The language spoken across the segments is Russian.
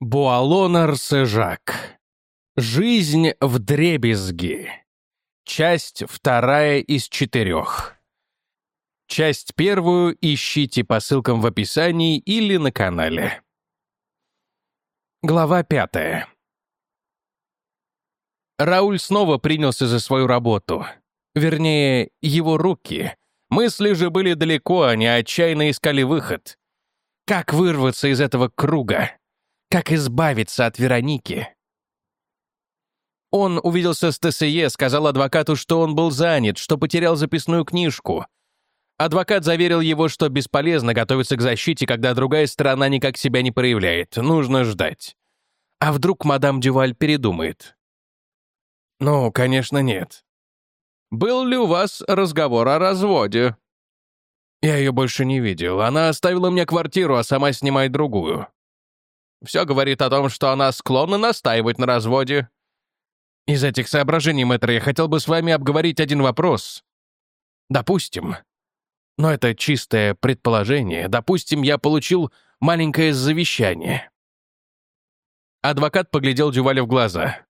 Буалонар Сежак. Жизнь вдребезги. Часть 2 из 4. Часть 1 ищите по ссылкам в описании или на канале. Глава 5. Рауль снова принялся за свою работу. Вернее, его руки. Мысли же были далеко, они отчаянно искали выход. Как вырваться из этого круга? Как избавиться от Вероники? Он увиделся с ТСЕ, сказал адвокату, что он был занят, что потерял записную книжку. Адвокат заверил его, что бесполезно готовиться к защите, когда другая сторона никак себя не проявляет. Нужно ждать. А вдруг мадам Дюваль передумает? Ну, конечно, нет. Был ли у вас разговор о разводе? Я ее больше не видел. Она оставила мне квартиру, а сама снимает другую. Все говорит о том, что она склонна настаивать на разводе. Из этих соображений, мэтр, я хотел бы с вами обговорить один вопрос. Допустим, но это чистое предположение, допустим, я получил маленькое завещание. Адвокат поглядел Дюваля в глаза.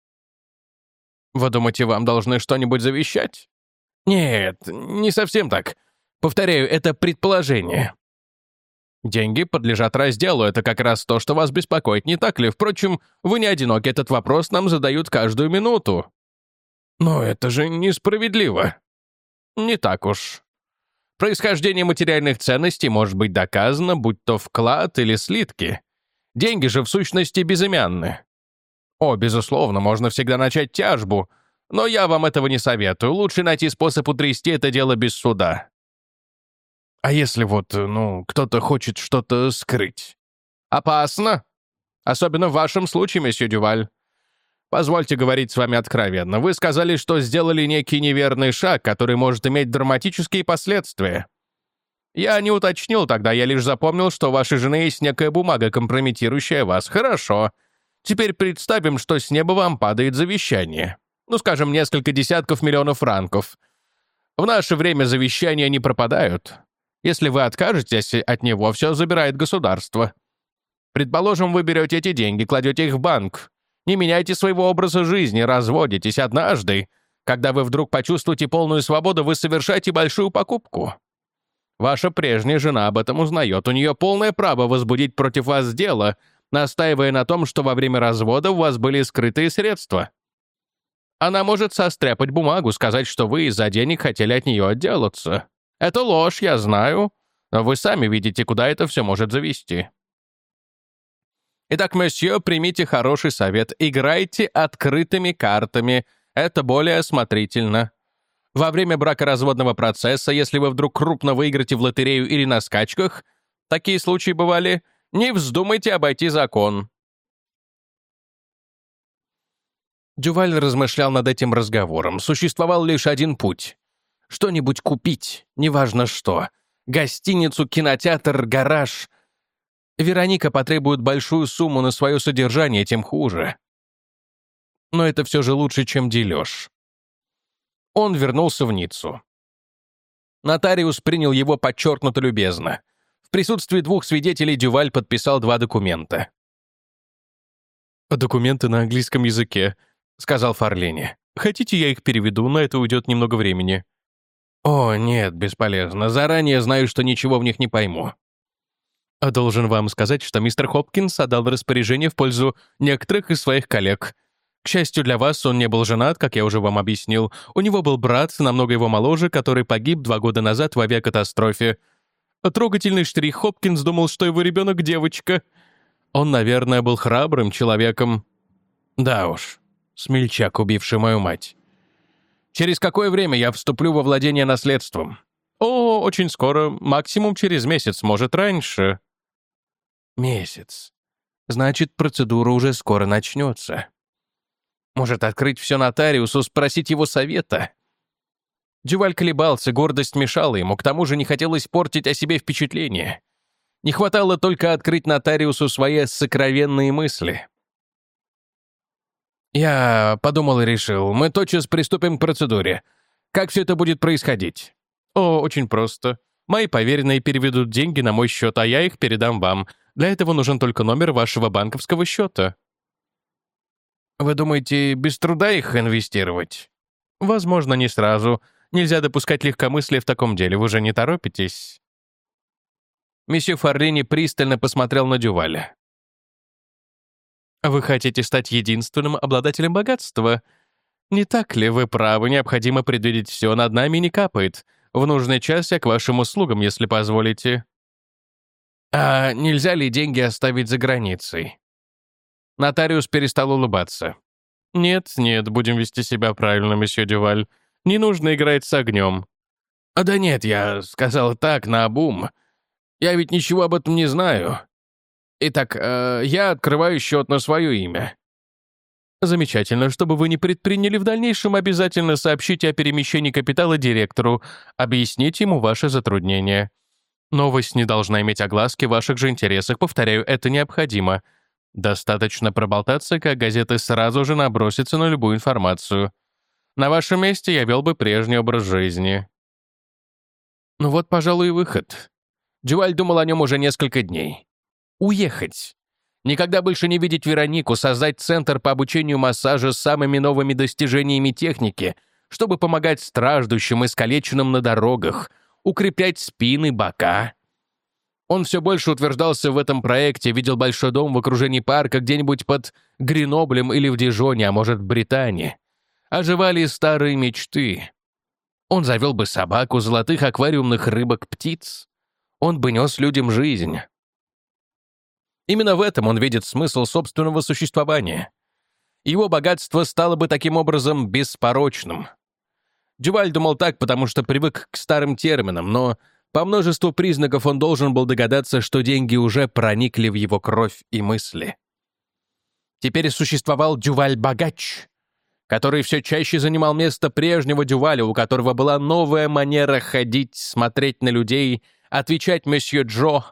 Вы думаете, вам должны что-нибудь завещать? Нет, не совсем так. Повторяю, это предположение. Деньги подлежат разделу, это как раз то, что вас беспокоит, не так ли? Впрочем, вы не одиноки, этот вопрос нам задают каждую минуту. Но это же несправедливо. Не так уж. Происхождение материальных ценностей может быть доказано, будь то вклад или слитки. Деньги же в сущности безымянны. О, безусловно, можно всегда начать тяжбу, но я вам этого не советую. Лучше найти способ утрясти это дело без суда. А если кто-то хочет что-то скрыть? Опасно. Особенно в вашем случае, месье Дюваль. Позвольте говорить с вами откровенно. Вы сказали, что сделали некий неверный шаг, который может иметь драматические последствия. Я не уточнил тогда, я лишь запомнил, что у вашей жены есть некая бумага, компрометирующая вас. Хорошо. Теперь представим, что с неба вам падает завещание. Скажем, несколько десятков миллионов франков. В наше время завещания не пропадают. Если вы откажетесь от него, все забирает государство. Предположим, вы берете эти деньги, кладете их в банк. Не меняйте своего образа жизни, разводитесь однажды. Когда вы вдруг почувствуете полную свободу, вы совершаете большую покупку. Ваша прежняя жена об этом узнает. У нее полное право возбудить против вас дело, настаивая на том, что во время развода у вас были скрытые средства. Она может состряпать бумагу, сказать, что вы из-за денег хотели от нее отделаться. Это ложь, я знаю, но вы сами видите, куда это все может завести. Итак, месье, примите хороший совет. Играйте открытыми картами. Это более осмотрительно. Во время бракоразводного процесса, если вы вдруг крупно выиграете в лотерею или на скачках, такие случаи бывали, не вздумайте обойти закон. Дюваль размышлял над этим разговором. Существовал лишь один путь. Что-нибудь купить, неважно что. Гостиницу, кинотеатр, гараж. Вероника потребует большую сумму на свое содержание, тем хуже. Но это все же лучше, чем дележ. Он вернулся в Ниццу. Нотариус принял его подчеркнуто любезно. В присутствии 2 свидетелей Дюваль подписал 2 документа. «Документы на английском языке», — сказал Фарлини. «Хотите, я их переведу? На это уйдет немного времени». «О, нет, бесполезно. Заранее знаю, что ничего в них не пойму». «А должен вам сказать, что мистер Хопкинс отдал распоряжение в пользу некоторых из своих коллег. К счастью для вас, он не был женат, как я уже вам объяснил. У него был брат, намного его моложе, который погиб 2 года назад в авиакатастрофе. Трогательный штрих, Хопкинс думал, что его ребенок девочка. Он, наверное, был храбрым человеком. Да уж, смельчак, убивший мою мать. Через какое время я вступлю во владение наследством? О, очень скоро, максимум через месяц, может, раньше». «Месяц. Значит, процедура уже скоро начнется. Может, открыть все нотариусу, спросить его совета?» Дюваль колебался, гордость мешала ему, к тому же не хотелось портить о себе впечатление. Не хватало только открыть нотариусу свои сокровенные мысли. «Я подумал и решил, мы тотчас приступим к процедуре. Как все это будет происходить?» «О, очень просто. Мои поверенные переведут деньги на мой счет, а я их передам вам. Для этого нужен только номер вашего банковского счета. Вы думаете, без труда их инвестировать? Возможно, не сразу. Нельзя допускать легкомыслия в таком деле, вы же не торопитесь. Месье Фарлини пристально посмотрел на Дюваля. Вы хотите стать единственным обладателем богатства? Не так ли? Вы правы, необходимо предвидеть все, над нами не капает. В нужный час я к вашим услугам, если позволите. А нельзя ли деньги оставить за границей? Нотариус перестал улыбаться. Нет, будем вести себя правильно, месье Дюваль. Не нужно играть с огнем. Да нет, я сказал так, наобум. Я ведь ничего об этом не знаю. Итак, я открываю счет на свое имя. Замечательно. Чтобы вы не предприняли в дальнейшем, обязательно сообщите о перемещении капитала директору, объясните ему ваши затруднения. Новость не должна иметь огласки в ваших же интересах, повторяю, это необходимо. Достаточно проболтаться, как газеты сразу же набросятся на любую информацию. На вашем месте я вел бы прежний образ жизни. Ну вот, пожалуй, и выход. Дюваль думал о нем уже несколько дней. Уехать. Никогда больше не видеть Веронику, создать центр по обучению массажа с самыми новыми достижениями техники, чтобы помогать страждущим, искалеченным на дорогах, укреплять спины, бока. Он все больше утверждался в этом проекте, видел большой дом в окружении парка где-нибудь под Греноблем или в Дижоне, а может, в Британии. Оживали старые мечты. Он завел бы собаку, золотых аквариумных рыбок, птиц. Он бы нес людям жизнь. Именно в этом он видит смысл собственного существования. Его богатство стало бы таким образом беспорочным. Дюваль думал так, потому что привык к старым терминам, но по множеству признаков он должен был догадаться, что деньги уже проникли в его кровь и мысли. Теперь существовал Дюваль-богач, который все чаще занимал место прежнего Дюваля, у которого была новая манера ходить, смотреть на людей, отвечать месье Джо.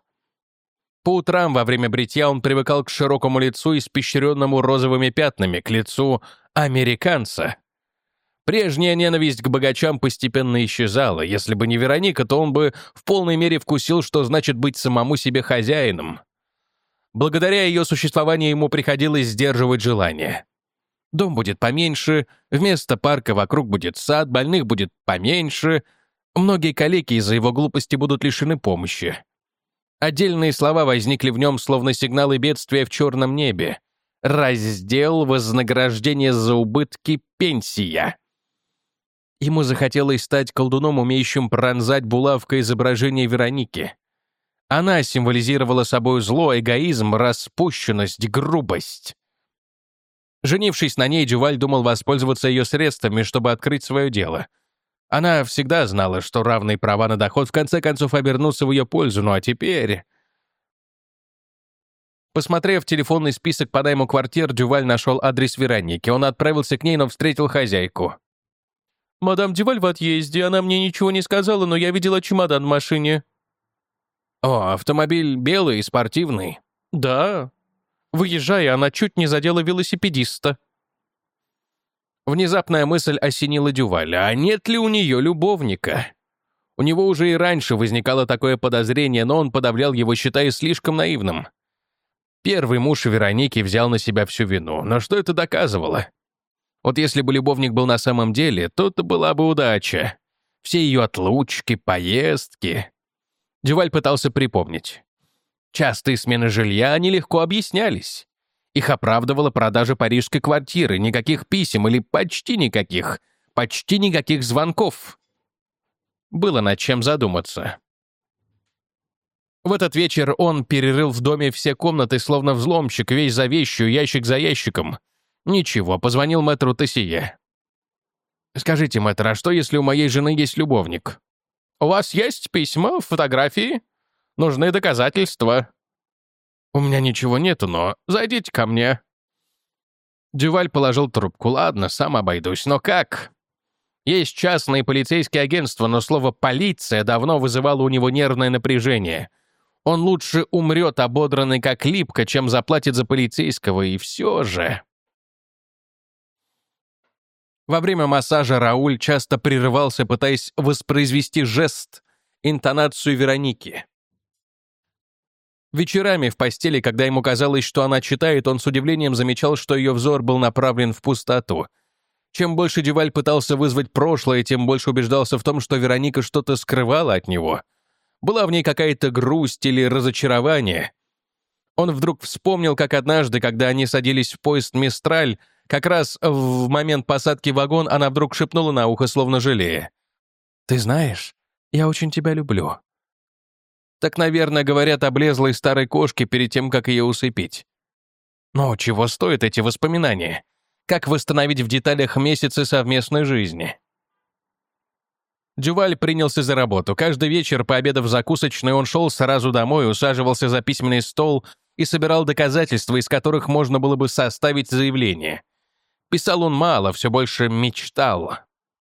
По утрам во время бритья он привыкал к широкому лицу, испещренному розовыми пятнами, к лицу американца. Прежняя ненависть к богачам постепенно исчезала. Если бы не Вероника, то он бы в полной мере вкусил, что значит быть самому себе хозяином. Благодаря ее существованию ему приходилось сдерживать желание. Дом будет поменьше, вместо парка вокруг будет сад, больных будет поменьше. Многие калеки из-за его глупости будут лишены помощи. Отдельные слова возникли в нем, словно сигналы бедствия в черном небе. Раздел, вознаграждение за убытки, пенсия. Ему захотелось стать колдуном, умеющим пронзать булавкой изображение Вероники. Она символизировала собой зло, эгоизм, распущенность, грубость. Женившись на ней, Дюваль думал воспользоваться ее средствами, чтобы открыть свое дело. Она всегда знала, что равные права на доход в конце концов обернутся в ее пользу, ну а теперь... Посмотрев телефонный список по найму квартир, Дюваль нашел адрес Вероники. Он отправился к ней, но встретил хозяйку. «Мадам Дюваль в отъезде, она мне ничего не сказала, но я видела чемодан в машине». «О, автомобиль белый и спортивный». «Да». Выезжая, она чуть не задела велосипедиста. Внезапная мысль осенила Дюваля, а нет ли у нее любовника? У него уже и раньше возникало такое подозрение, но он подавлял его, считая слишком наивным. Первый муж Вероники взял на себя всю вину, но что это доказывало? Вот если бы любовник был на самом деле, то это была бы удача. Все ее отлучки, поездки. Дюваль пытался припомнить. Частые смены жилья нелегко объяснялись. Их оправдывала продажа парижской квартиры, никаких писем или почти никаких звонков. Было над чем задуматься. В этот вечер он перерыл в доме все комнаты, словно взломщик, вещь за вещью, ящик за ящиком. Ничего, позвонил мэтру Тессие. «Скажите, мэтр, а что, если у моей жены есть любовник?» «У вас есть письма, фотографии? Нужны доказательства». «У меня ничего нету, но зайдите ко мне». Дюваль положил трубку. «Ладно, сам обойдусь, но как?» Есть частные полицейские агентства, но слово «полиция» давно вызывало у него нервное напряжение. Он лучше умрет ободранный как липка, чем заплатит за полицейского, и все же... Во время массажа Рауль часто прерывался, пытаясь воспроизвести жест, интонацию Вероники. Вечерами в постели, когда ему казалось, что она читает, он с удивлением замечал, что ее взор был направлен в пустоту. Чем больше Дюваль пытался вызвать прошлое, тем больше убеждался в том, что Вероника что-то скрывала от него. Была в ней какая-то грусть или разочарование. Он вдруг вспомнил, как однажды, когда они садились в поезд «Мистраль», как раз в момент посадки в вагон она вдруг шепнула на ухо, словно жалея. «Ты знаешь, я очень тебя люблю». Так, наверное, говорят облезлой старой кошке перед тем, как ее усыпить. Но чего стоят эти воспоминания? Как восстановить в деталях месяцы совместной жизни? Дюваль принялся за работу. Каждый вечер, пообедав в закусочной, он шел сразу домой, усаживался за письменный стол и собирал доказательства, из которых можно было бы составить заявление. Писал он мало, все больше мечтал.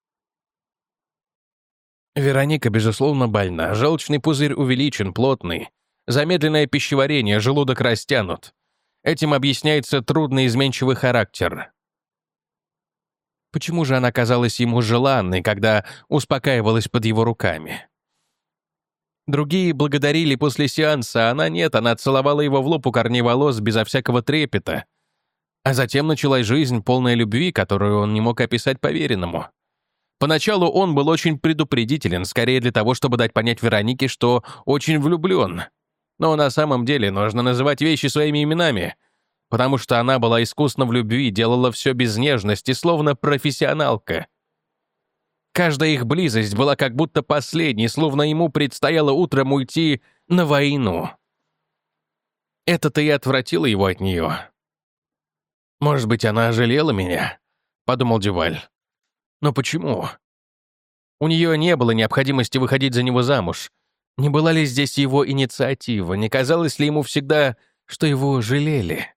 Вероника, безусловно, больна. Желчный пузырь увеличен, плотный. Замедленное пищеварение, желудок растянут. Этим объясняется трудный изменчивый характер. Почему же она казалась ему желанной, когда успокаивалась под его руками? Другие благодарили после сеанса, а она нет, она целовала его в лоб у корней волос безо всякого трепета. А затем началась жизнь, полная любви, которую он не мог описать поверенному. Поначалу он был очень предупредителен, скорее для того, чтобы дать понять Веронике, что очень влюблен. Но на самом деле нужно называть вещи своими именами, потому что она была искусна в любви, делала все без нежности, словно профессионалка. Каждая их близость была как будто последней, словно ему предстояло утром уйти на войну. Это-то и отвратило его от нее. «Может быть, она жалела меня?» — подумал Дюваль. «Но почему? У нее не было необходимости выходить за него замуж. Не была ли здесь его инициатива? Не казалось ли ему всегда, что его жалели?»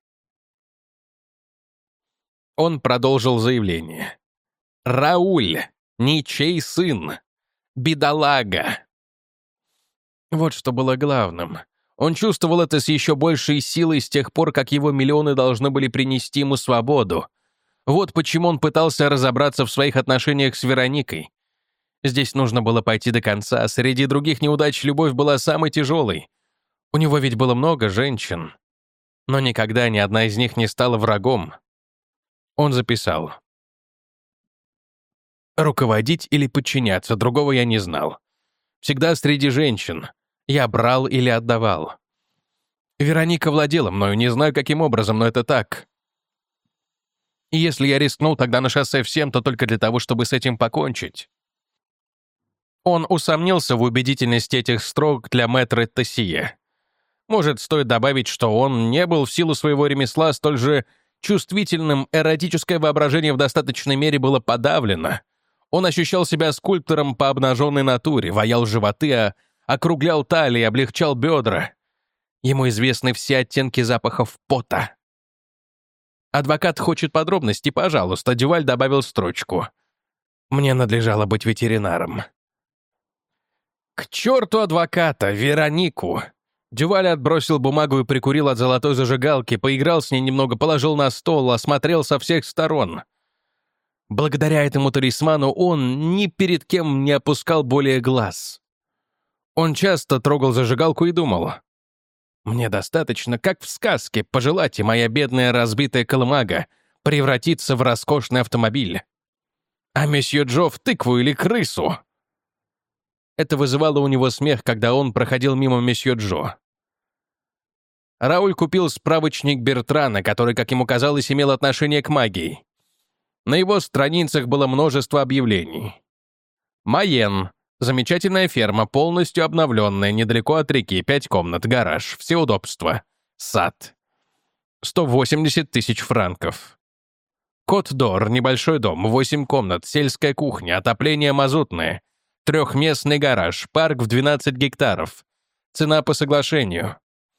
Он продолжил заявление. «Рауль, ничей сын, бедолага». Вот что было главным. Он чувствовал это с еще большей силой с тех пор, как его миллионы должны были принести ему свободу. Вот почему он пытался разобраться в своих отношениях с Вероникой. Здесь нужно было пойти до конца. Среди других неудач любовь была самой тяжелой. У него ведь было много женщин. Но никогда ни одна из них не стала врагом. Он записал. «Руководить или подчиняться, другого я не знал. Всегда среди женщин. Я брал или отдавал. Вероника владела мною, не знаю, каким образом, но это так. И если я рискнул тогда на шоссе всем, то только для того, чтобы с этим покончить». Он усомнился в убедительности этих строк для мэтра Тессье. Может, стоит добавить, что он не был в силу своего ремесла столь же чувствительным, эротическое воображение в достаточной мере было подавлено. Он ощущал себя скульптором по обнаженной натуре, ваял животы, округлял талии, облегчал бедра. Ему известны все оттенки запахов пота. «Адвокат хочет подробностей, пожалуйста», — Дюваль добавил строчку. «Мне надлежало быть ветеринаром». «К черту адвоката, Веронику!» Дюваль отбросил бумагу и прикурил от золотой зажигалки, поиграл с ней немного, положил на стол, осмотрел со всех сторон. Благодаря этому талисману он ни перед кем не опускал более глаз. Он часто трогал зажигалку и думал: «Мне достаточно, как в сказке, пожелать, и моя бедная разбитая колымага превратится в роскошный автомобиль. А месье Джо в тыкву или крысу?» Это вызывало у него смех, когда он проходил мимо месье Джо. Рауль купил справочник Бертрана, который, как ему казалось, имел отношение к магии. На его страницах было множество объявлений. «Майен. Замечательная ферма, полностью обновленная, недалеко от реки, 5 комнат, гараж, все удобства. Сад. 180 тысяч франков. Кот-Дор, небольшой дом, 8 комнат, сельская кухня, отопление мазутное, трехместный гараж, парк в 12 гектаров. Цена по соглашению».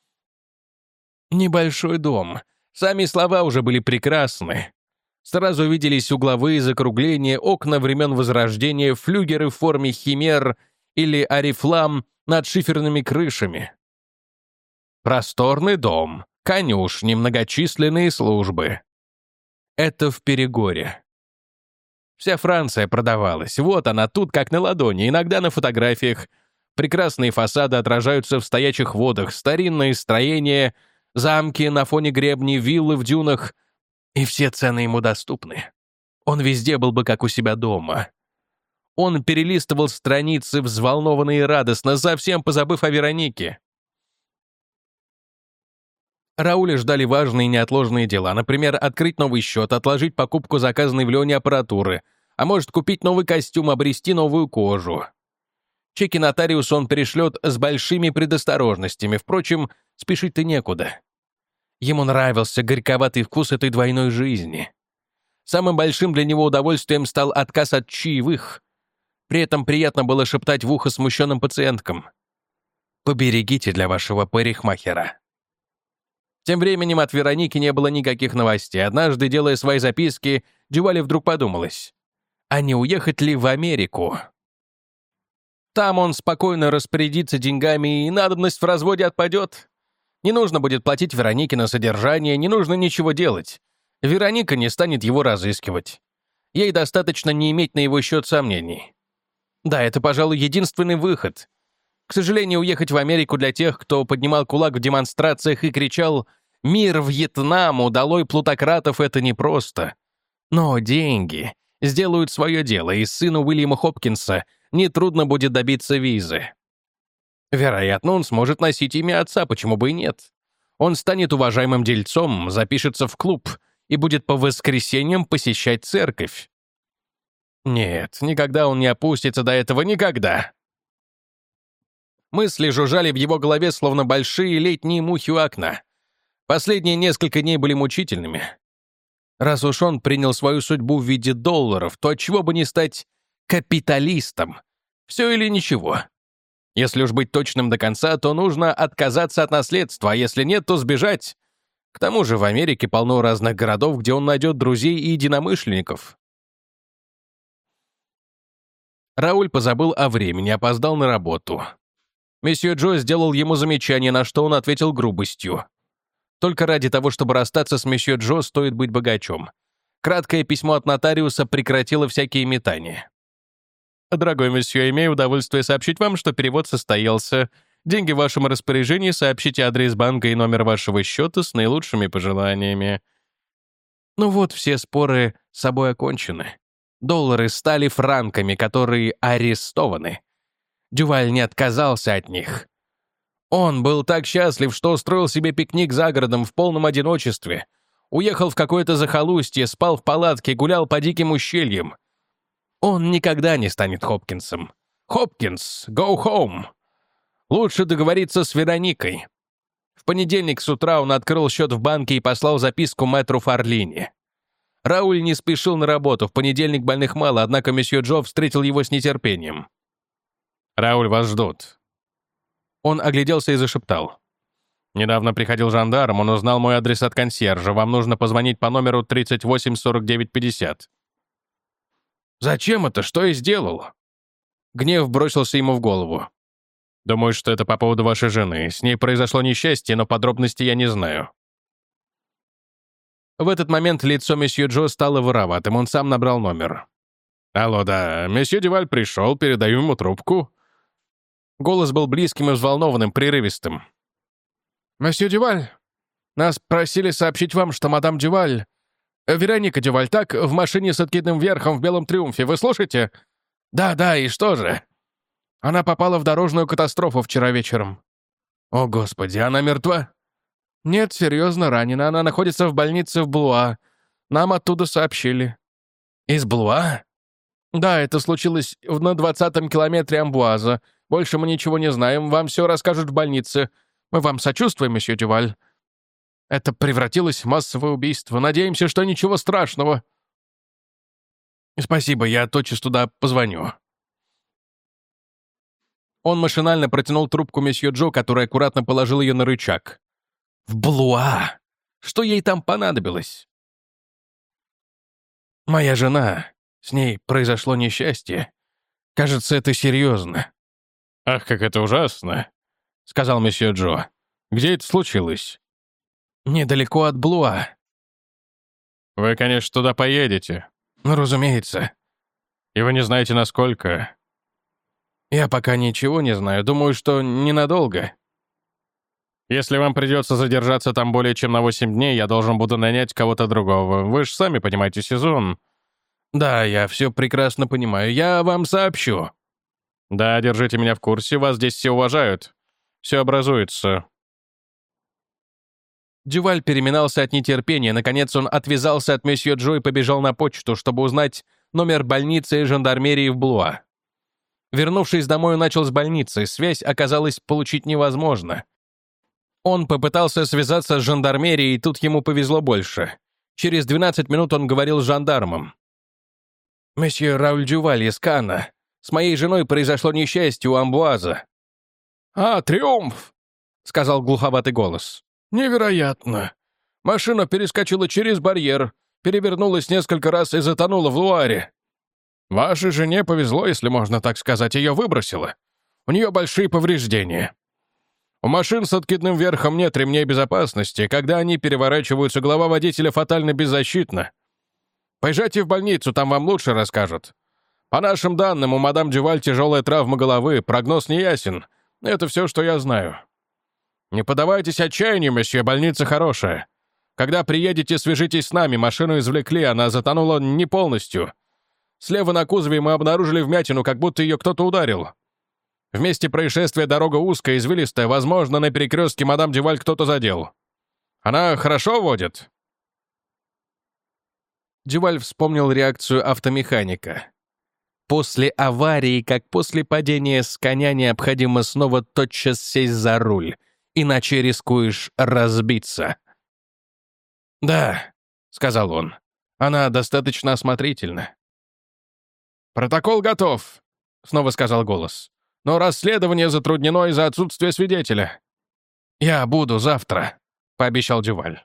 Небольшой дом. Сами слова уже были прекрасны. Сразу виделись угловые закругления, окна времен Возрождения, флюгеры в форме химер или орифлам над шиферными крышами. Просторный дом, конюшни, многочисленные службы. Это в Перегоре. Вся Франция продавалась. Вот она тут, как на ладони, иногда на фотографиях. Прекрасные фасады отражаются в стоячих водах, старинные строения, замки на фоне гребней, виллы в дюнах, и все цены ему доступны. Он везде был бы как у себя дома. Он перелистывал страницы, взволнованно и радостно, совсем позабыв о Веронике. Рауля ждали важные и неотложные дела, например, открыть новый счет, отложить покупку заказанной в Лионе аппаратуры, а может, купить новый костюм, обрести новую кожу. Чеки нотариусу он перешлет с большими предосторожностями, впрочем, спешить-то некуда. Ему нравился горьковатый вкус этой двойной жизни. Самым большим для него удовольствием стал отказ от чаевых. При этом приятно было шептать в ухо смущенным пациенткам: «Поберегите для вашего парикмахера». Тем временем от Вероники не было никаких новостей. Однажды, делая свои записки, Дювале вдруг подумалось: а не уехать ли в Америку? Там он спокойно распорядится деньгами, и надобность в разводе отпадет. Не нужно будет платить Веронике на содержание, не нужно ничего делать. Вероника не станет его разыскивать. Ей достаточно не иметь на его счет сомнений. Да, это, пожалуй, единственный выход. К сожалению, уехать в Америку для тех, кто поднимал кулак в демонстрациях и кричал «Мир Вьетнаму! Долой плутократов!» — это непросто. Но деньги сделают свое дело, и сыну Уильяма Хопкинса нетрудно будет добиться визы. Вероятно, он сможет носить имя отца, почему бы и нет. Он станет уважаемым дельцом, запишется в клуб и будет по воскресеньям посещать церковь. Нет, никогда он не опустится до этого, никогда. Мысли жужжали в его голове, словно большие летние мухи у окна. Последние несколько дней были мучительными. Раз уж он принял свою судьбу в виде долларов, то отчего бы не стать капиталистом? Все или ничего. Если уж быть точным до конца, то нужно отказаться от наследства, а если нет, то сбежать. К тому же в Америке полно разных городов, где он найдет друзей и единомышленников. Рауль позабыл о времени, опоздал на работу. Месье Джо сделал ему замечание, на что он ответил грубостью. Только ради того, чтобы расстаться с месье Джо, стоит быть богачом. Краткое письмо от нотариуса прекратило всякие метания. «Дорогой месье, имею удовольствие сообщить вам, что перевод состоялся. Деньги в вашем распоряжении, сообщите адрес банка и номер вашего счета с наилучшими пожеланиями». Ну вот, все споры с собой окончены. Доллары стали франками, которые арестованы. Дюваль не отказался от них. Он был так счастлив, что устроил себе пикник за городом в полном одиночестве. Уехал в какое-то захолустье, спал в палатке, гулял по диким ущельям. Он никогда не станет Хопкинсом. Хопкинс, go home. Лучше договориться с Вероникой. В понедельник с утра он открыл счет в банке и послал записку мэтру Фарлини. Рауль не спешил на работу, в понедельник больных мало, однако месье Джо встретил его с нетерпением. «Рауль, вас ждут». Он огляделся и зашептал. «Недавно приходил жандарм, он узнал мой адрес от консьержа. Вам нужно позвонить по номеру 384950». «Зачем это? Что я сделал?» Гнев бросился ему в голову. «Думаю, что это по поводу вашей жены. С ней произошло несчастье, но подробностей я не знаю». В этот момент лицо месье Джо стало вороватым, он сам набрал номер. «Алло, да, месье Дюваль пришел, передаю ему трубку». Голос был близким и взволнованным, прерывистым. «Месье Дюваль, нас просили сообщить вам, что мадам Дюваль... Вероника Дюваль, так, в машине с откидным верхом в белом триумфе, вы слушаете?» «Да, и что же?» «Она попала в дорожную катастрофу вчера вечером». «О, Господи, она мертва?» «Нет, серьезно ранена. Она находится в больнице в Блуа. Нам оттуда сообщили». «Из Блуа?» «Да, это случилось на 20-м километре Амбуаза. Больше мы ничего не знаем. Вам все расскажут в больнице. Мы вам сочувствуем, месье Дюваль. Это превратилось в массовое убийство. Надеемся, что ничего страшного». «Спасибо, я тотчас туда позвоню». Он машинально протянул трубку месье Джо, который аккуратно положил ее на рычаг. «В Блуа! Что ей там понадобилось?» «Моя жена. С ней произошло несчастье. Кажется, это серьезно». «Ах, как это ужасно», — сказал месье Джо. «Где это случилось?» «Недалеко от Блуа». «Вы, конечно, туда поедете». «Ну, разумеется». «И вы не знаете, насколько...» Я пока ничего не знаю, думаю, что ненадолго. Если вам придется задержаться там более чем на 8 дней, я должен буду нанять кого-то другого. Вы же сами понимаете сезон. Да, я все прекрасно понимаю. Я вам сообщу. Да, держите меня в курсе, вас здесь все уважают. Все образуется. Дюваль переминался от нетерпения. Наконец он отвязался от месье Джо и побежал на почту, чтобы узнать номер больницы и жандармерии в Блуа. Вернувшись домой, он начал с больницы. Связь оказалась получить невозможно. Он попытался связаться с жандармерией, и тут ему повезло больше. Через 12 минут он говорил с жандармом. «Месье Рауль Дюваль из Канна. С моей женой произошло несчастье у Амбуаза». «А, триумф!» — сказал глуховатый голос. «Невероятно! Машина перескочила через барьер, перевернулась несколько раз и затонула в Луаре. Вашей жене повезло, если можно так сказать, ее выбросило. У нее большие повреждения. У машин с откидным верхом нет ремней безопасности. Когда они переворачиваются, голова водителя фатально беззащитна. Поезжайте в больницу, там вам лучше расскажут. По нашим данным, у мадам Дюваль тяжелая травма головы, прогноз неясен. Это все, что я знаю. Не поддавайтесь отчаянию, месье, больница хорошая. Когда приедете, свяжитесь с нами, машину извлекли, она затонула не полностью. Слева на кузове мы обнаружили вмятину, как будто ее кто-то ударил. В месте происшествия дорога узкая, извилистая, возможно, на перекрестке мадам Дюваль кто-то задел. Она хорошо водит?» Дюваль вспомнил реакцию автомеханика. После аварии, как после падения с коня, необходимо снова тотчас сесть за руль, иначе рискуешь разбиться. «Да», — сказал он, — «она достаточно осмотрительна». «Протокол готов», — снова сказал голос. «Но расследование затруднено из-за отсутствия свидетеля». «Я буду завтра», — пообещал Дюваль.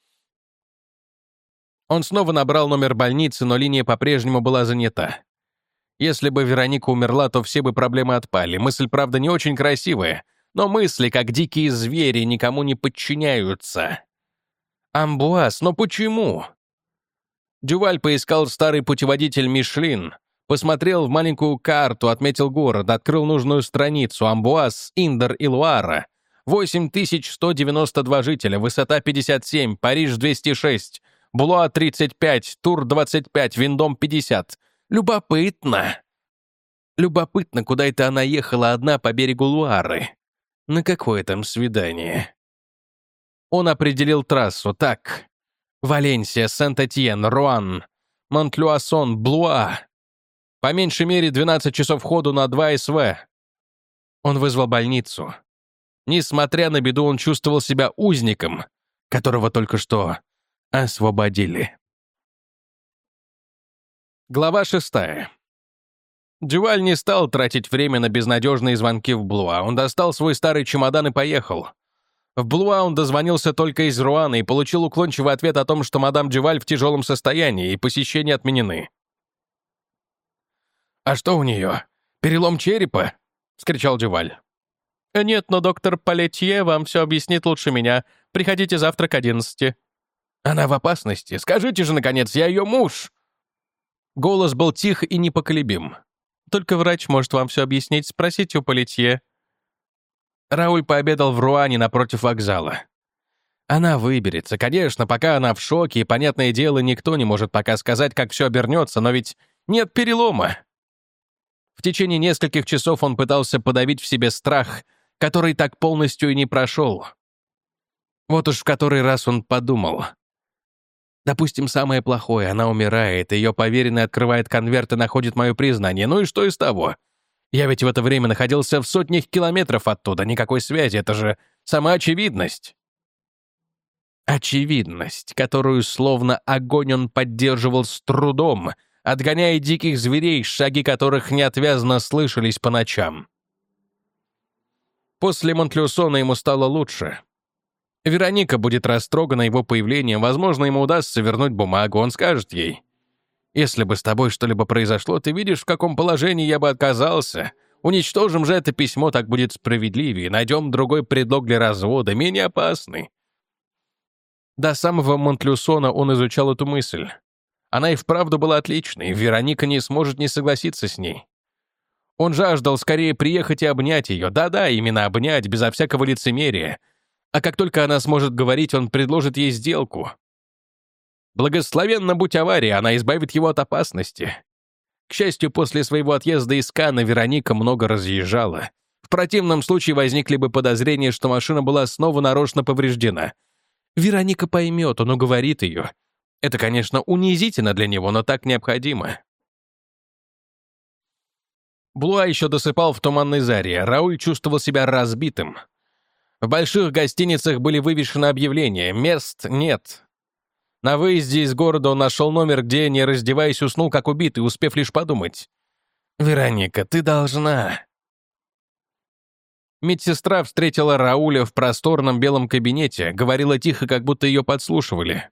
Он снова набрал номер больницы, но линия по-прежнему была занята. Если бы Вероника умерла, то все бы проблемы отпали. Мысль, правда, не очень красивая, но мысли, как дикие звери, никому не подчиняются. Амбуаз, но почему? Дюваль поискал старый путеводитель «Мишлин», посмотрел в маленькую карту, отметил город, открыл нужную страницу. Амбуаз, Индер и Луара. 8192 жителя, высота 57, Париж 206, Блуа 35, Тур 25, Виндом 50. Любопытно. Любопытно, куда это она ехала одна по берегу Луары. На какое там свидание? Он определил трассу так. Валенсия, Сент-Этьен, Руан, Монтлюасон, Блуа. По меньшей мере 12 часов ходу на 2 СВ. Он вызвал больницу. Несмотря на беду, он чувствовал себя узником, которого только что освободили. Глава 6. Дюваль не стал тратить время на безнадежные звонки в Блуа. Он достал свой старый чемодан и поехал. В Блуа он дозвонился только из Руана и получил уклончивый ответ о том, что мадам Дюваль в тяжелом состоянии и посещения отменены. «А что у нее? Перелом черепа?» — вскричал Дюваль. «Нет, но доктор Палетье вам все объяснит лучше меня. Приходите завтра к 11. «Она в опасности. Скажите же, наконец, я ее муж!» Голос был тих и непоколебим. «Только врач может вам все объяснить. Спросите у Палетье». Рауль пообедал в Руане напротив вокзала. Она выберется. Конечно, пока она в шоке, и, понятное дело, никто не может пока сказать, как все обернется, но ведь нет перелома. В течение нескольких часов он пытался подавить в себе страх, который так полностью и не прошел. Вот уж в который раз он подумал. Допустим, самое плохое, она умирает, ее поверенный открывает конверт и находит мое признание. Ну и что из того? Я ведь в это время находился в сотнях километров оттуда, никакой связи, это же сама очевидность. Очевидность, которую словно огонь он поддерживал с трудом, отгоняя диких зверей, шаги которых неотвязно слышались по ночам. После Монтлюсона ему стало лучше. Вероника будет растрогана его появлением, возможно, ему удастся вернуть бумагу, он скажет ей: «Если бы с тобой что-либо произошло, ты видишь, в каком положении я бы отказался. Уничтожим же это письмо, так будет справедливее, найдем другой предлог для развода, менее опасный». До самого Монтлюсона он изучал эту мысль. Она и вправду была отличной, Вероника не сможет не согласиться с ней. Он жаждал скорее приехать и обнять ее. Да-да, именно обнять, безо всякого лицемерия. А как только она сможет говорить, он предложит ей сделку. Благословенна будь авария, она избавит его от опасности. К счастью, после своего отъезда из Канны Вероника много разъезжала. В противном случае возникли бы подозрения, что машина была снова нарочно повреждена. Вероника поймет, он уговорит ее. Это, конечно, унизительно для него, но так необходимо. Блуа еще досыпал в туманной заре. Рауль чувствовал себя разбитым. В больших гостиницах были вывешены объявления. Мест нет. На выезде из города он нашел номер, где, не раздеваясь, уснул как убитый, успев лишь подумать. «Вероника, ты должна...» Медсестра встретила Рауля в просторном белом кабинете, говорила тихо, как будто ее подслушивали.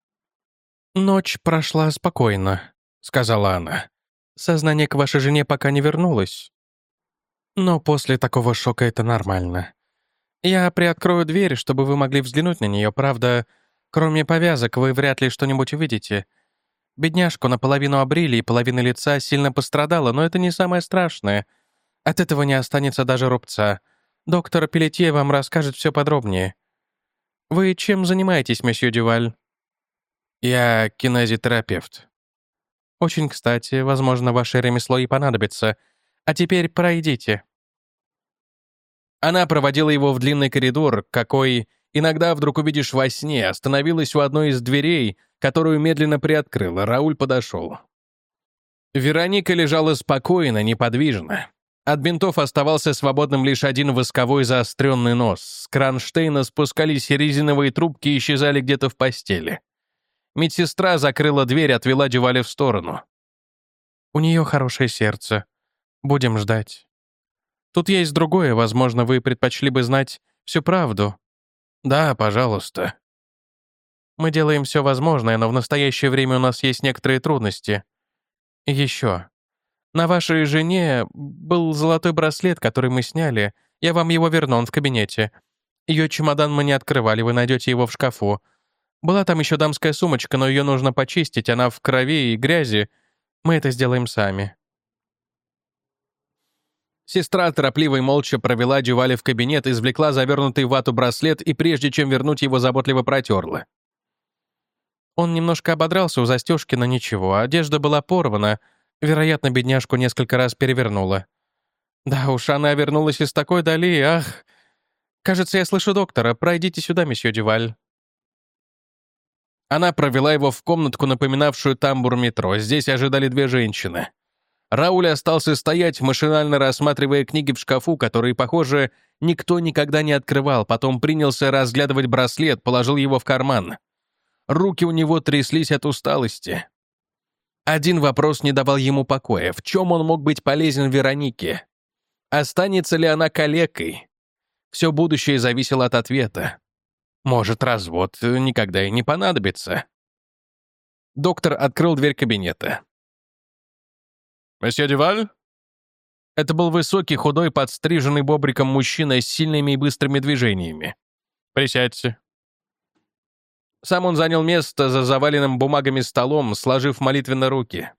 «Ночь прошла спокойно», — сказала она. «Сознание к вашей жене пока не вернулось. Но после такого шока это нормально. Я приоткрою дверь, чтобы вы могли взглянуть на нее. Правда, кроме повязок вы вряд ли что-нибудь увидите. Бедняжку наполовину обрили, и половина лица сильно пострадала, но это не самое страшное. От этого не останется даже рубца. Доктор Пелетье вам расскажет все подробнее. Вы чем занимаетесь, месье Дюваль?» «Я кинезитерапевт». «Очень кстати, возможно, ваше ремесло и понадобится. А теперь пройдите». Она проводила его в длинный коридор, какой иногда вдруг увидишь во сне, остановилась у одной из дверей, которую медленно приоткрыла. Рауль подошел. Вероника лежала спокойно, неподвижно. От бинтов оставался свободным лишь один восковой заостренный нос. С кронштейна спускались резиновые трубки и исчезали где-то в постели. Медсестра закрыла дверь, отвела Дюваля в сторону. «У нее хорошее сердце. Будем ждать. Тут есть другое, возможно, вы предпочли бы знать всю правду». «Да, пожалуйста». «Мы делаем все возможное, но в настоящее время у нас есть некоторые трудности. И еще. На вашей жене был золотой браслет, который мы сняли. Я вам его верну, он в кабинете. Ее чемодан мы не открывали, вы найдете его в шкафу. Была там еще дамская сумочка, но ее нужно почистить, она в крови и грязи. Мы это сделаем сами». Сестра торопливо и молча провела Дюваля в кабинет, извлекла завернутый в вату браслет и, прежде чем вернуть его, заботливо протерла. Он немножко ободрался у застежки, но ничего. Одежда была порвана. Вероятно, бедняжку несколько раз перевернула. Да уж, она вернулась из такой дали, ах. Кажется, я слышу доктора. Пройдите сюда, месье Дюваль. Она провела его в комнатку, напоминавшую тамбур метро. Здесь ожидали две женщины. Рауль остался стоять, машинально рассматривая книги в шкафу, которые, похоже, никто никогда не открывал. Потом принялся разглядывать браслет, положил его в карман. Руки у него тряслись от усталости. Один вопрос не давал ему покоя. В чем он мог быть полезен Веронике? Останется ли она калекой? Все будущее зависело от ответа. Может, развод никогда и не понадобится. Доктор открыл дверь кабинета. «Месье Дюваль?» Это был высокий, худой, подстриженный бобриком мужчина с сильными и быстрыми движениями. «Присядьте». Сам он занял место за заваленным бумагами столом, сложив молитвенно руки.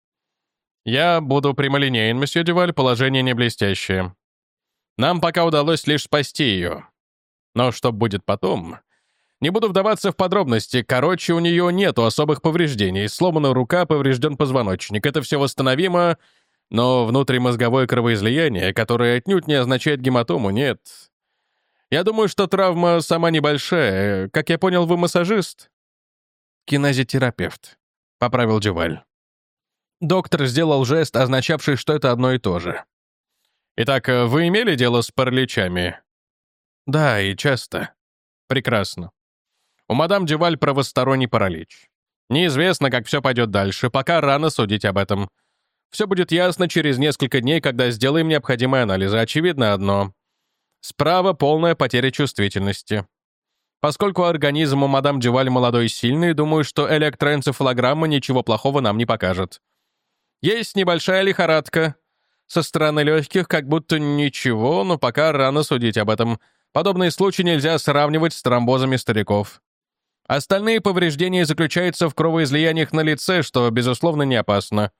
«Я буду прямолинеен, месье Дюваль, положение не блестящее. Нам пока удалось лишь спасти ее. Но что будет потом? Не буду вдаваться в подробности. Короче, у нее нету особых повреждений. Сломана рука, поврежден позвоночник. Это все восстановимо, но внутримозговое кровоизлияние, которое отнюдь не означает гематому, нет. Я думаю, что травма сама небольшая. Как я понял, вы массажист?» «Кинезитерапевт», — поправил Дюваль. Доктор сделал жест, означавший, что это одно и то же. «Итак, вы имели дело с параличами?» «Да, и часто». «Прекрасно. У мадам Дюваль правосторонний паралич. Неизвестно, как все пойдет дальше, пока рано судить об этом. Все будет ясно через несколько дней, когда сделаем необходимые анализы. Очевидно одно. Справа полная потеря чувствительности. Поскольку организм у мадам Дюваль молодой и сильный, думаю, что электроэнцефалограмма ничего плохого нам не покажет. Есть небольшая лихорадка. Со стороны легких как будто ничего, но пока рано судить об этом. Подобные случаи нельзя сравнивать с тромбозами стариков. Остальные повреждения заключаются в кровоизлияниях на лице, что, безусловно, не опасно.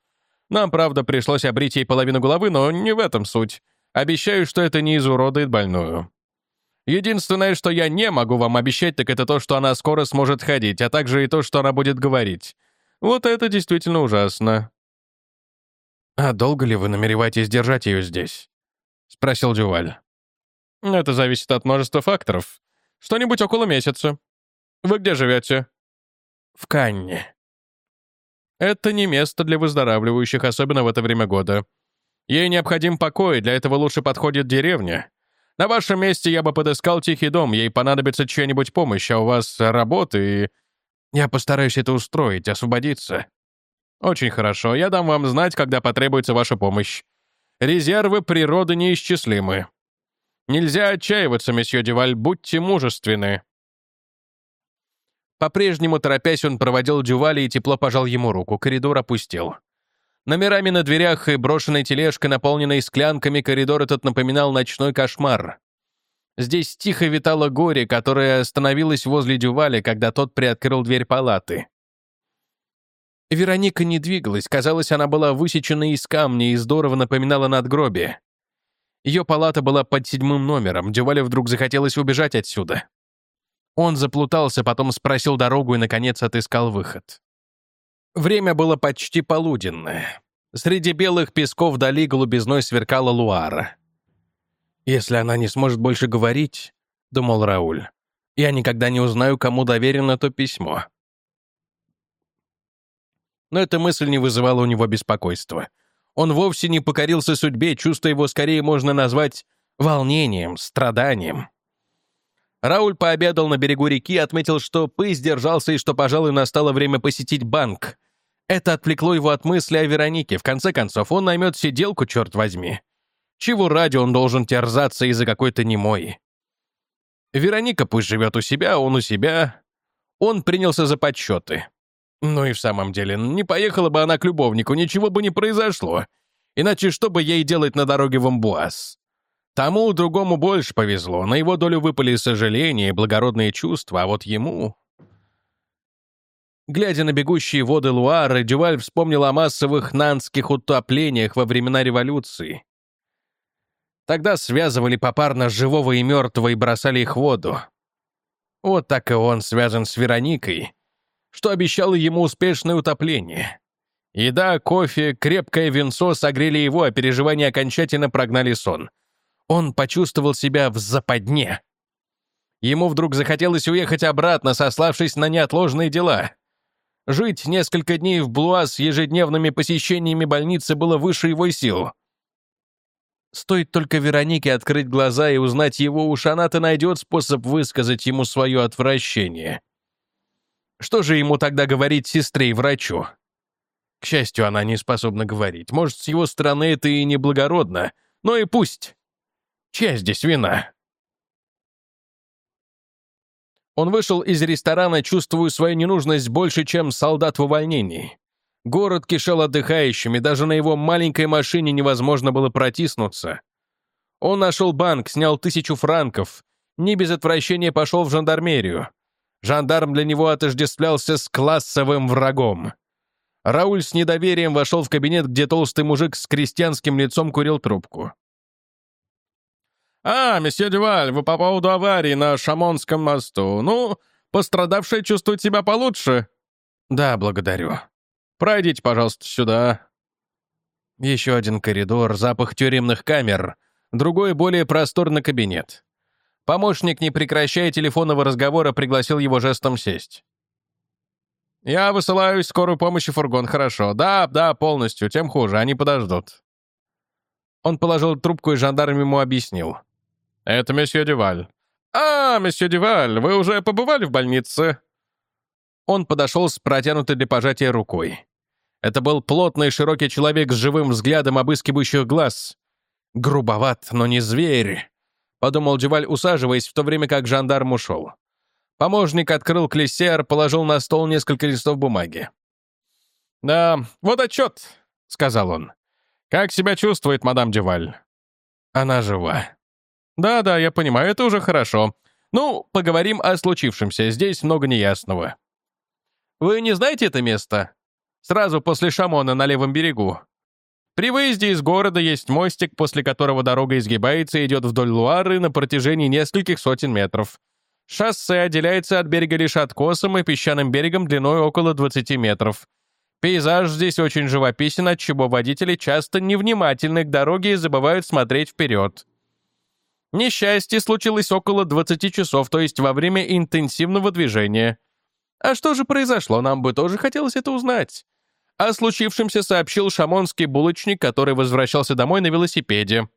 Нам, правда, пришлось обрить ей половину головы, но не в этом суть. Обещаю, что это не изуродует больную. Единственное, что я не могу вам обещать, так это то, что она скоро сможет ходить, а также и то, что она будет говорить. Вот это действительно ужасно». «А долго ли вы намереваетесь держать ее здесь?» — спросил Дюваль. «Это зависит от множества факторов. Что-нибудь около месяца. Вы где живете?» «В Канне». «Это не место для выздоравливающих, особенно в это время года. Ей необходим покой, для этого лучше подходит деревня. На вашем месте я бы подыскал тихий дом, ей понадобится чья-нибудь помощь, а у вас работа и...» «Я постараюсь это устроить, освободиться». «Очень хорошо, я дам вам знать, когда потребуется ваша помощь. Резервы природы неисчислимы. Нельзя отчаиваться, месье Дюваль, будьте мужественны». По-прежнему, торопясь, он проводил Дюваля и тепло пожал ему руку. Коридор опустел. Номерами на дверях и брошенной тележкой, наполненной склянками, коридор этот напоминал ночной кошмар. Здесь тихо витало горе, которое остановилось возле Дюваля, когда тот приоткрыл дверь палаты. Вероника не двигалась, казалось, она была высечена из камня и здорово напоминала надгробие. Ее палата была под 7-м номером, Дювалю вдруг захотелось убежать отсюда. Он заплутался, потом спросил дорогу и, наконец, отыскал выход. Время было почти полуденное. Среди белых песков вдали голубизной сверкала Луара. «Если она не сможет больше говорить, — думал Рауль, — я никогда не узнаю, кому доверено то письмо». Но эта мысль не вызывала у него беспокойства. Он вовсе не покорился судьбе, чувство его скорее можно назвать волнением, страданием. Рауль пообедал на берегу реки и отметил, что Пы сдержался и что, пожалуй, настало время посетить банк. Это отвлекло его от мысли о Веронике. В конце концов, он наймет сиделку, черт возьми. Чего ради он должен терзаться из-за какой-то немой? Вероника пусть живет у себя, а он у себя. Он принялся за подсчеты. Ну и в самом деле, не поехала бы она к любовнику, ничего бы не произошло. Иначе что бы ей делать на дороге в Амбуаз? Тому другому больше повезло, на его долю выпали сожаления и благородные чувства, а вот ему... Глядя на бегущие воды Луары, Дюваль вспомнил о массовых нанских утоплениях во времена революции. Тогда связывали попарно живого и мертвого и бросали их в воду. Вот так и он связан с Вероникой, что обещало ему успешное утопление. Еда, кофе, крепкое винцо согрели его, а переживания окончательно прогнали сон. Он почувствовал себя в западне. Ему вдруг захотелось уехать обратно, сославшись на неотложные дела. Жить несколько дней в Блуа с ежедневными посещениями больницы было выше его сил. Стоит только Веронике открыть глаза и узнать его, уж она-то найдет способ высказать ему свое отвращение. Что же ему тогда говорить сестре и врачу? К счастью, она не способна говорить. Может, с его стороны это и неблагородно, но и пусть. Чья здесь вина? Он вышел из ресторана, чувствуя свою ненужность больше, чем солдат в увольнении. Город кишел отдыхающими, даже на его маленькой машине невозможно было протиснуться. Он нашел банк, снял 1000 франков, не без отвращения пошел в жандармерию. Жандарм для него отождествлялся с классовым врагом. Рауль с недоверием вошел в кабинет, где толстый мужик с крестьянским лицом курил трубку. «А, месье Дюваль, вы по поводу аварии на Шамонском мосту. Ну, пострадавший чувствует себя получше?» «Да, благодарю. Пройдите, пожалуйста, сюда». Еще один коридор, запах тюремных камер, другой, более просторный кабинет. Помощник, не прекращая телефонного разговора, пригласил его жестом сесть. «Я высылаю скорую помощь и фургон, хорошо. Да, полностью, тем хуже, они подождут». Он положил трубку, и жандарм ему объяснил. «Это месье Дюваль». «А, месье Дюваль, вы уже побывали в больнице?» Он подошел с протянутой для пожатия рукой. Это был плотный широкий человек с живым взглядом обыскивающих глаз. «Грубоват, но не зверь», — подумал Дюваль, усаживаясь, в то время как жандарм ушел. Помощник открыл клессер, положил на стол несколько листов бумаги. «Да, вот отчет», — сказал он. «Как себя чувствует мадам Дюваль?» «Она жива». «Да, я понимаю, это уже хорошо. Ну, поговорим о случившемся, здесь много неясного». «Вы не знаете это место? Сразу после Шамона на левом берегу. При выезде из города есть мостик, после которого дорога изгибается и идет вдоль Луары на протяжении нескольких сотен метров. Шоссе отделяется от берега лишь откосом и песчаным берегом длиной около 20 метров. Пейзаж здесь очень живописен, отчего водители часто невнимательны к дороге и забывают смотреть вперед. Несчастье случилось около 20 часов, то есть во время интенсивного движения. А что же произошло, нам бы тоже хотелось это узнать. О случившемся сообщил шамонский булочник, который возвращался домой на велосипеде.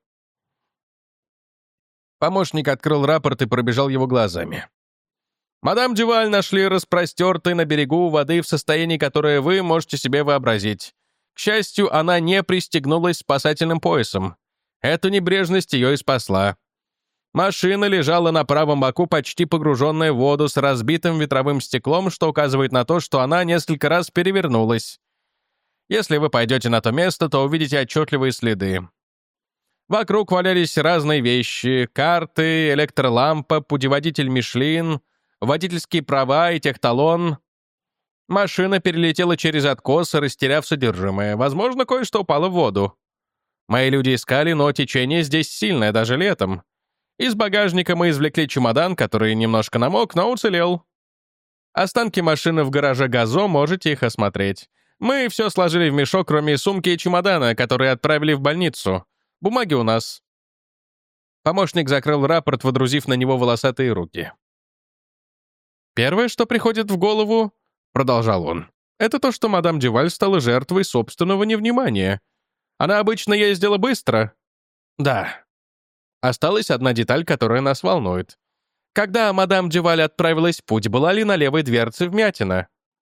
Помощник открыл рапорт и пробежал его глазами. «Мадам Дюваль нашли распростертой на берегу воды в состоянии, которое вы можете себе вообразить. К счастью, она не пристегнулась спасательным поясом. Эта небрежность ее и спасла. Машина лежала на правом боку, почти погруженная в воду, с разбитым ветровым стеклом, что указывает на то, что она несколько раз перевернулась. Если вы пойдете на то место, то увидите отчетливые следы. Вокруг валялись разные вещи: карты, электролампа, путеводитель Мишлин, водительские права и техталон. Машина перелетела через откос, растеряв содержимое. Возможно, кое-что упало в воду. Мои люди искали, но течение здесь сильное, даже летом. Из багажника мы извлекли чемодан, который немножко намок, но уцелел. Останки машины в гараже Газо, можете их осмотреть. Мы все сложили в мешок, кроме сумки и чемодана, которые отправили в больницу. Бумаги у нас». Помощник закрыл рапорт, водрузив на него волосатые руки. «Первое, что приходит в голову, — продолжал он, — это то, что мадам Дюваль стала жертвой собственного невнимания. Она обычно ездила быстро. Да. Осталась одна деталь, которая нас волнует. Когда мадам Дюваль отправилась в путь, была ли на левой дверце вмятина?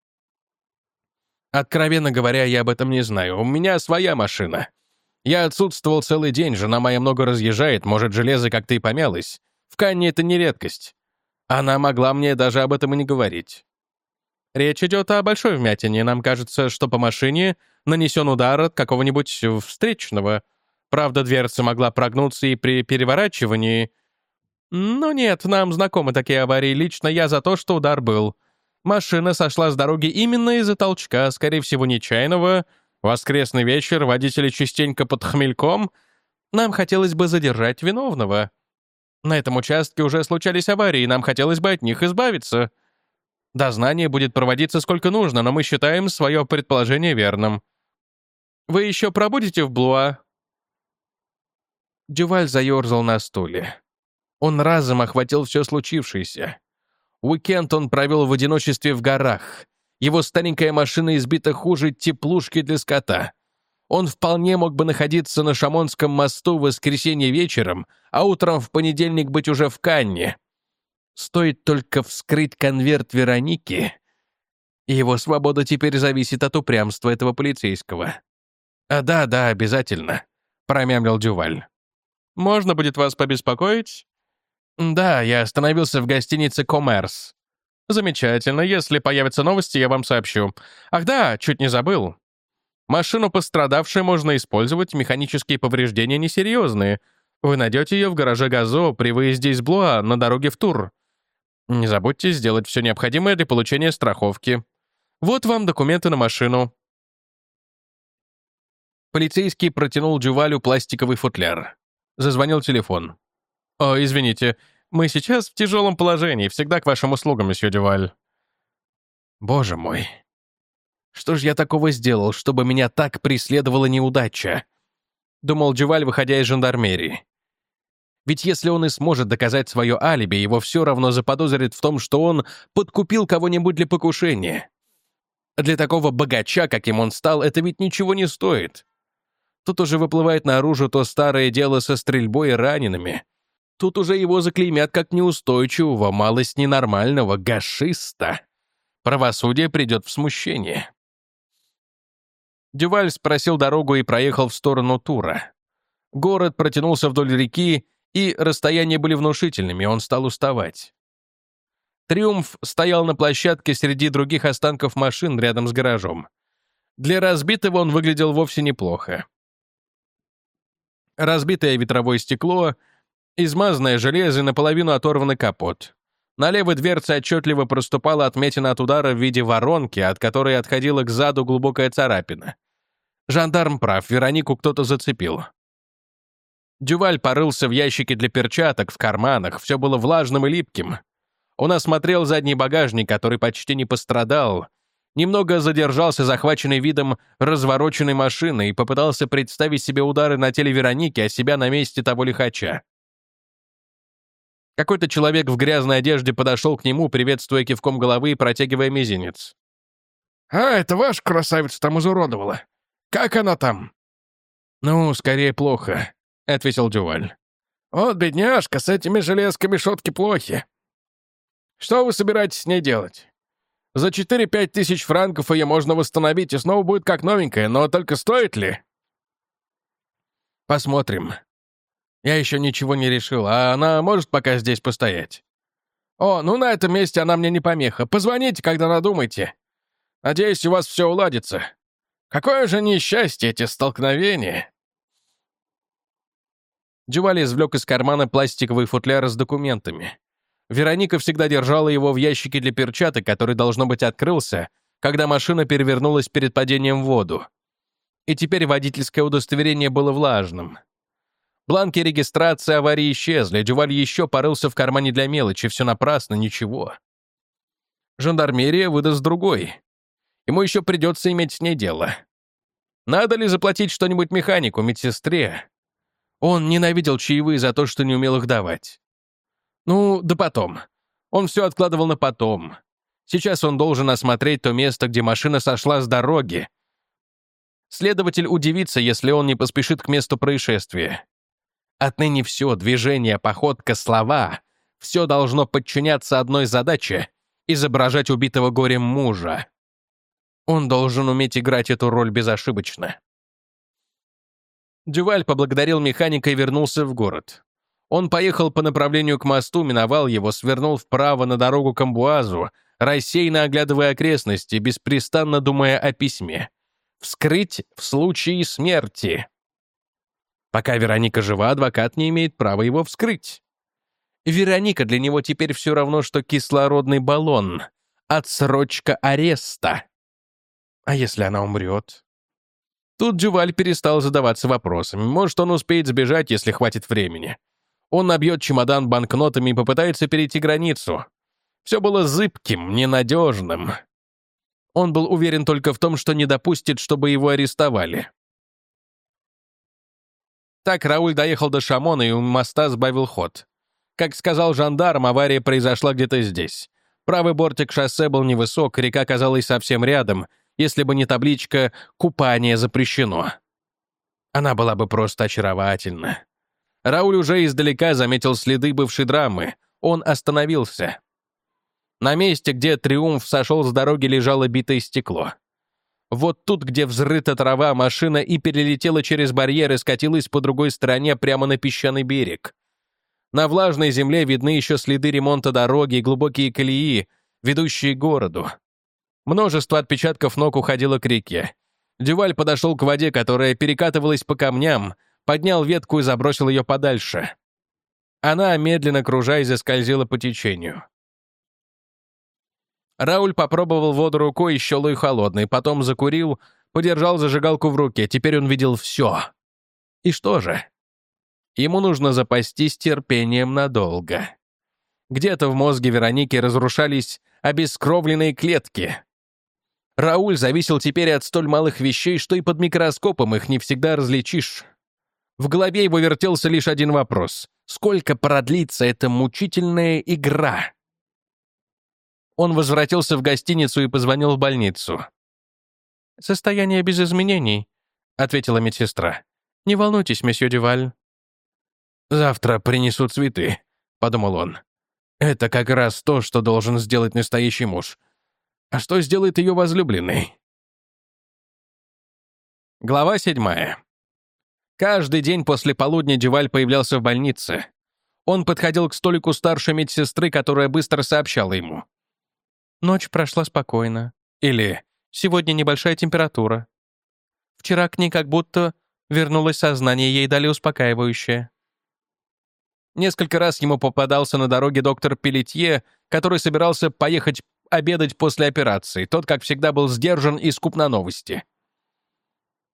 Откровенно говоря, я об этом не знаю. У меня своя машина. Я отсутствовал целый день, жена моя много разъезжает, может, железо как-то и помялось. В Канне это не редкость. Она могла мне даже об этом и не говорить. Речь идет о большой вмятине. Нам кажется, что по машине нанесен удар от какого-нибудь встречного. Правда, дверца могла прогнуться и при переворачивании. Но нет, нам знакомы такие аварии. Лично я за то, что удар был. Машина сошла с дороги именно из-за толчка, скорее всего, нечаянного. Воскресный вечер, водители частенько под хмельком. Нам хотелось бы задержать виновного. На этом участке уже случались аварии, и нам хотелось бы от них избавиться. Дознание будет проводиться сколько нужно, но мы считаем свое предположение верным. Вы еще пробудете в Блуа?» Дюваль заерзал на стуле. Он разом охватил все случившееся. Уикенд он провел в одиночестве в горах. Его старенькая машина избита хуже теплушки для скота. Он вполне мог бы находиться на Шамонском мосту в воскресенье вечером, а утром в понедельник быть уже в Канне. Стоит только вскрыть конверт Вероники, и его свобода теперь зависит от упрямства этого полицейского. Да, обязательно», — промямлил Дюваль. «Можно будет вас побеспокоить?» «Да, я остановился в гостинице «Коммерс». «Замечательно. Если появятся новости, я вам сообщу. Ах да, чуть не забыл. Машину пострадавшей можно использовать, механические повреждения несерьезные. Вы найдете ее в гараже Газо при выезде из Блуа на дороге в Тур. Не забудьте сделать все необходимое для получения страховки. Вот вам документы на машину». Полицейский протянул Дювалю пластиковый футляр. Зазвонил телефон. «О, извините, мы сейчас в тяжелом положении, всегда к вашим услугам, месье Дюваль». Боже мой. Что ж я такого сделал, чтобы меня так преследовала неудача? Думал Дюваль, выходя из жандармерии. Ведь если он и сможет доказать свое алиби, его все равно заподозрят в том, что он подкупил кого-нибудь для покушения. Для такого богача, каким он стал, это ведь ничего не стоит. Тут уже выплывает наружу то старое дело со стрельбой и ранеными. Тут уже его заклеймят как неустойчивого, малость ненормального, гашиста. Правосудие придет в смущение. Дюваль спросил дорогу и проехал в сторону Тура. Город протянулся вдоль реки, и расстояния были внушительными, он стал уставать. Триумф стоял на площадке среди других останков машин рядом с гаражом. Для разбитого он выглядел вовсе неплохо. Разбитое ветровое стекло, измазанное железо и наполовину оторванный капот. На левой дверце отчетливо проступала отметина от удара в виде воронки, от которой отходила к заду глубокая царапина. Жандарм прав, Веронику кто-то зацепил. Дюваль порылся в ящике для перчаток, в карманах, все было влажным и липким. Он осмотрел задний багажник, который почти не пострадал, немного задержался, захваченный видом развороченной машины, и попытался представить себе удары на теле Вероники, а себя на месте того лихача. Какой-то человек в грязной одежде подошел к нему, приветствуя кивком головы и протягивая мизинец. «А, это ваша красавица там изуродовала. Как она там?» «Ну, скорее плохо», — ответил Дюваль. «Вот бедняжка, с этими железками шутки плохи. Что вы собираетесь с ней делать? За 4-5 тысяч франков ее можно восстановить, и снова будет как новенькая, но только стоит ли?» «Посмотрим. Я еще ничего не решил, а она может пока здесь постоять?» «О, ну на этом месте она мне не помеха. Позвоните, когда надумаете. Надеюсь, у вас все уладится. Какое же несчастье эти столкновения!» Дюваль извлек из кармана пластиковый футляр с документами. Вероника всегда держала его в ящике для перчаток, который, должно быть, открылся, когда машина перевернулась перед падением в воду. И теперь водительское удостоверение было влажным. Бланки регистрации аварии исчезли, Дюваль еще порылся в кармане для мелочи, все напрасно, ничего. Жандармерия выдаст другой. Ему еще придется иметь с ней дело. Надо ли заплатить что-нибудь механику, медсестре? Он ненавидел чаевые за то, что не умел их давать. Ну, да потом. Он все откладывал на потом. Сейчас он должен осмотреть то место, где машина сошла с дороги. Следователь удивится, если он не поспешит к месту происшествия. Отныне все, движение, походка, слова, все должно подчиняться одной задаче — изображать убитого горем мужа. Он должен уметь играть эту роль безошибочно. Дюваль поблагодарил механика и вернулся в город. Он поехал по направлению к мосту, миновал его, свернул вправо на дорогу к Амбуазу, рассеянно оглядывая окрестности, беспрестанно думая о письме. «Вскрыть в случае смерти». Пока Вероника жива, адвокат не имеет права его вскрыть. Вероника для него теперь все равно, что кислородный баллон. Отсрочка ареста. А если она умрет? Тут Дюваль перестал задаваться вопросами. Может, он успеет сбежать, если хватит времени. Он набьет чемодан банкнотами и попытается перейти границу. Все было зыбким, ненадежным. Он был уверен только в том, что не допустит, чтобы его арестовали. Так Рауль доехал до Шамона и у моста сбавил ход. Как сказал жандарм, авария произошла где-то здесь. Правый бортик шоссе был невысок, река казалась совсем рядом, если бы не табличка «Купание запрещено». Она была бы просто очаровательна. Рауль уже издалека заметил следы бывшей драмы. Он остановился. На месте, где «Триумф» сошел с дороги, лежало битое стекло. Вот тут, где взрыта трава, машина и перелетела через барьер и скатилась по другой стороне прямо на песчаный берег. На влажной земле видны еще следы ремонта дороги и глубокие колеи, ведущие к городу. Множество отпечатков ног уходило к реке. Дюваль подошел к воде, которая перекатывалась по камням, поднял ветку и забросил ее подальше. Она, медленно кружась, заскользила по течению. Рауль попробовал воду рукой и счел ее холодной, потом закурил, подержал зажигалку в руке. Теперь он видел все. И что же? Ему нужно запастись терпением надолго. Где-то в мозге Вероники разрушались обескровленные клетки. Рауль зависел теперь от столь малых вещей, что и под микроскопом их не всегда различишь. В голове его вертелся лишь один вопрос. Сколько продлится эта мучительная игра? Он возвратился в гостиницу и позвонил в больницу. «Состояние без изменений», — ответила медсестра. «Не волнуйтесь, месье Дюваль». «Завтра принесут цветы», — подумал он. «Это как раз то, что должен сделать настоящий муж. А что сделает ее возлюбленный?» Глава 7. Каждый день после полудня Дюваль появлялся в больнице. Он подходил к столику старшей медсестры, которая быстро сообщала ему. «Ночь прошла спокойно». Или «Сегодня небольшая температура». «Вчера к ней как будто вернулось сознание, ей дали успокаивающее». Несколько раз ему попадался на дороге доктор Пелетье, который собирался поехать обедать после операции. Тот, как всегда, был сдержан и скуп на новости.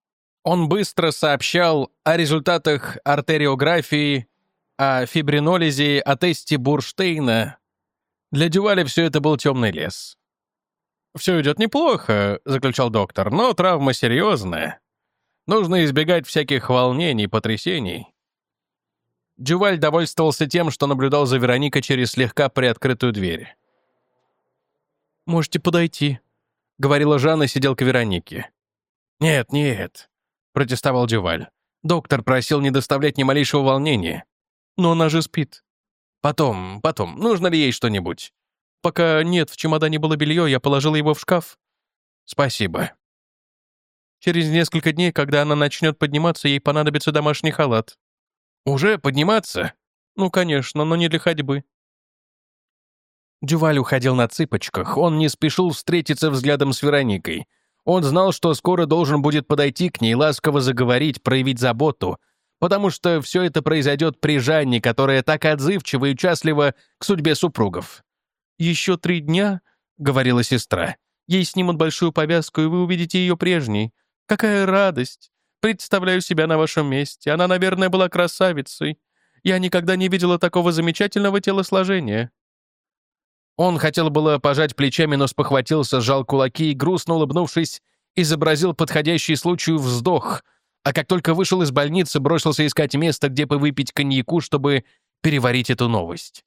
Он быстро сообщал о результатах артериографии, о фибринолизе, о тесте Бурштейна. Для Дюваля все это был темный лес. «Все идет неплохо», — заключал доктор, — «но травма серьезная. Нужно избегать всяких волнений, потрясений». Дюваль довольствовался тем, что наблюдал за Вероникой через слегка приоткрытую дверь. «Можете подойти», — говорила Жанна сиделка Вероники. «Нет, нет», — протестовал Дюваль. «Доктор просил не доставлять ни малейшего волнения». «Но она же спит». Потом. Нужно ли ей что-нибудь?» «Пока нет, в чемодане было белье, я положила его в шкаф». «Спасибо». «Через несколько дней, когда она начнет подниматься, ей понадобится домашний халат». «Уже подниматься?» «Ну, конечно, но не для ходьбы». Дюваль уходил на цыпочках, он не спешил встретиться взглядом с Вероникой. Он знал, что скоро должен будет подойти к ней, ласково заговорить, проявить заботу, потому что все это произойдет при Жанне, которая так отзывчива и участлива к судьбе супругов. «Еще 3 дня», — говорила сестра, — «ей снимут большую повязку, и вы увидите ее прежней. Какая радость! Представляю себя на вашем месте. Она, наверное, была красавицей. Я никогда не видела такого замечательного телосложения». Он хотел было пожать плечами, но спохватился, сжал кулаки и, грустно улыбнувшись, изобразил подходящий случаю вздох, а как только вышел из больницы, бросился искать место, где выпить коньяку, чтобы переварить эту новость.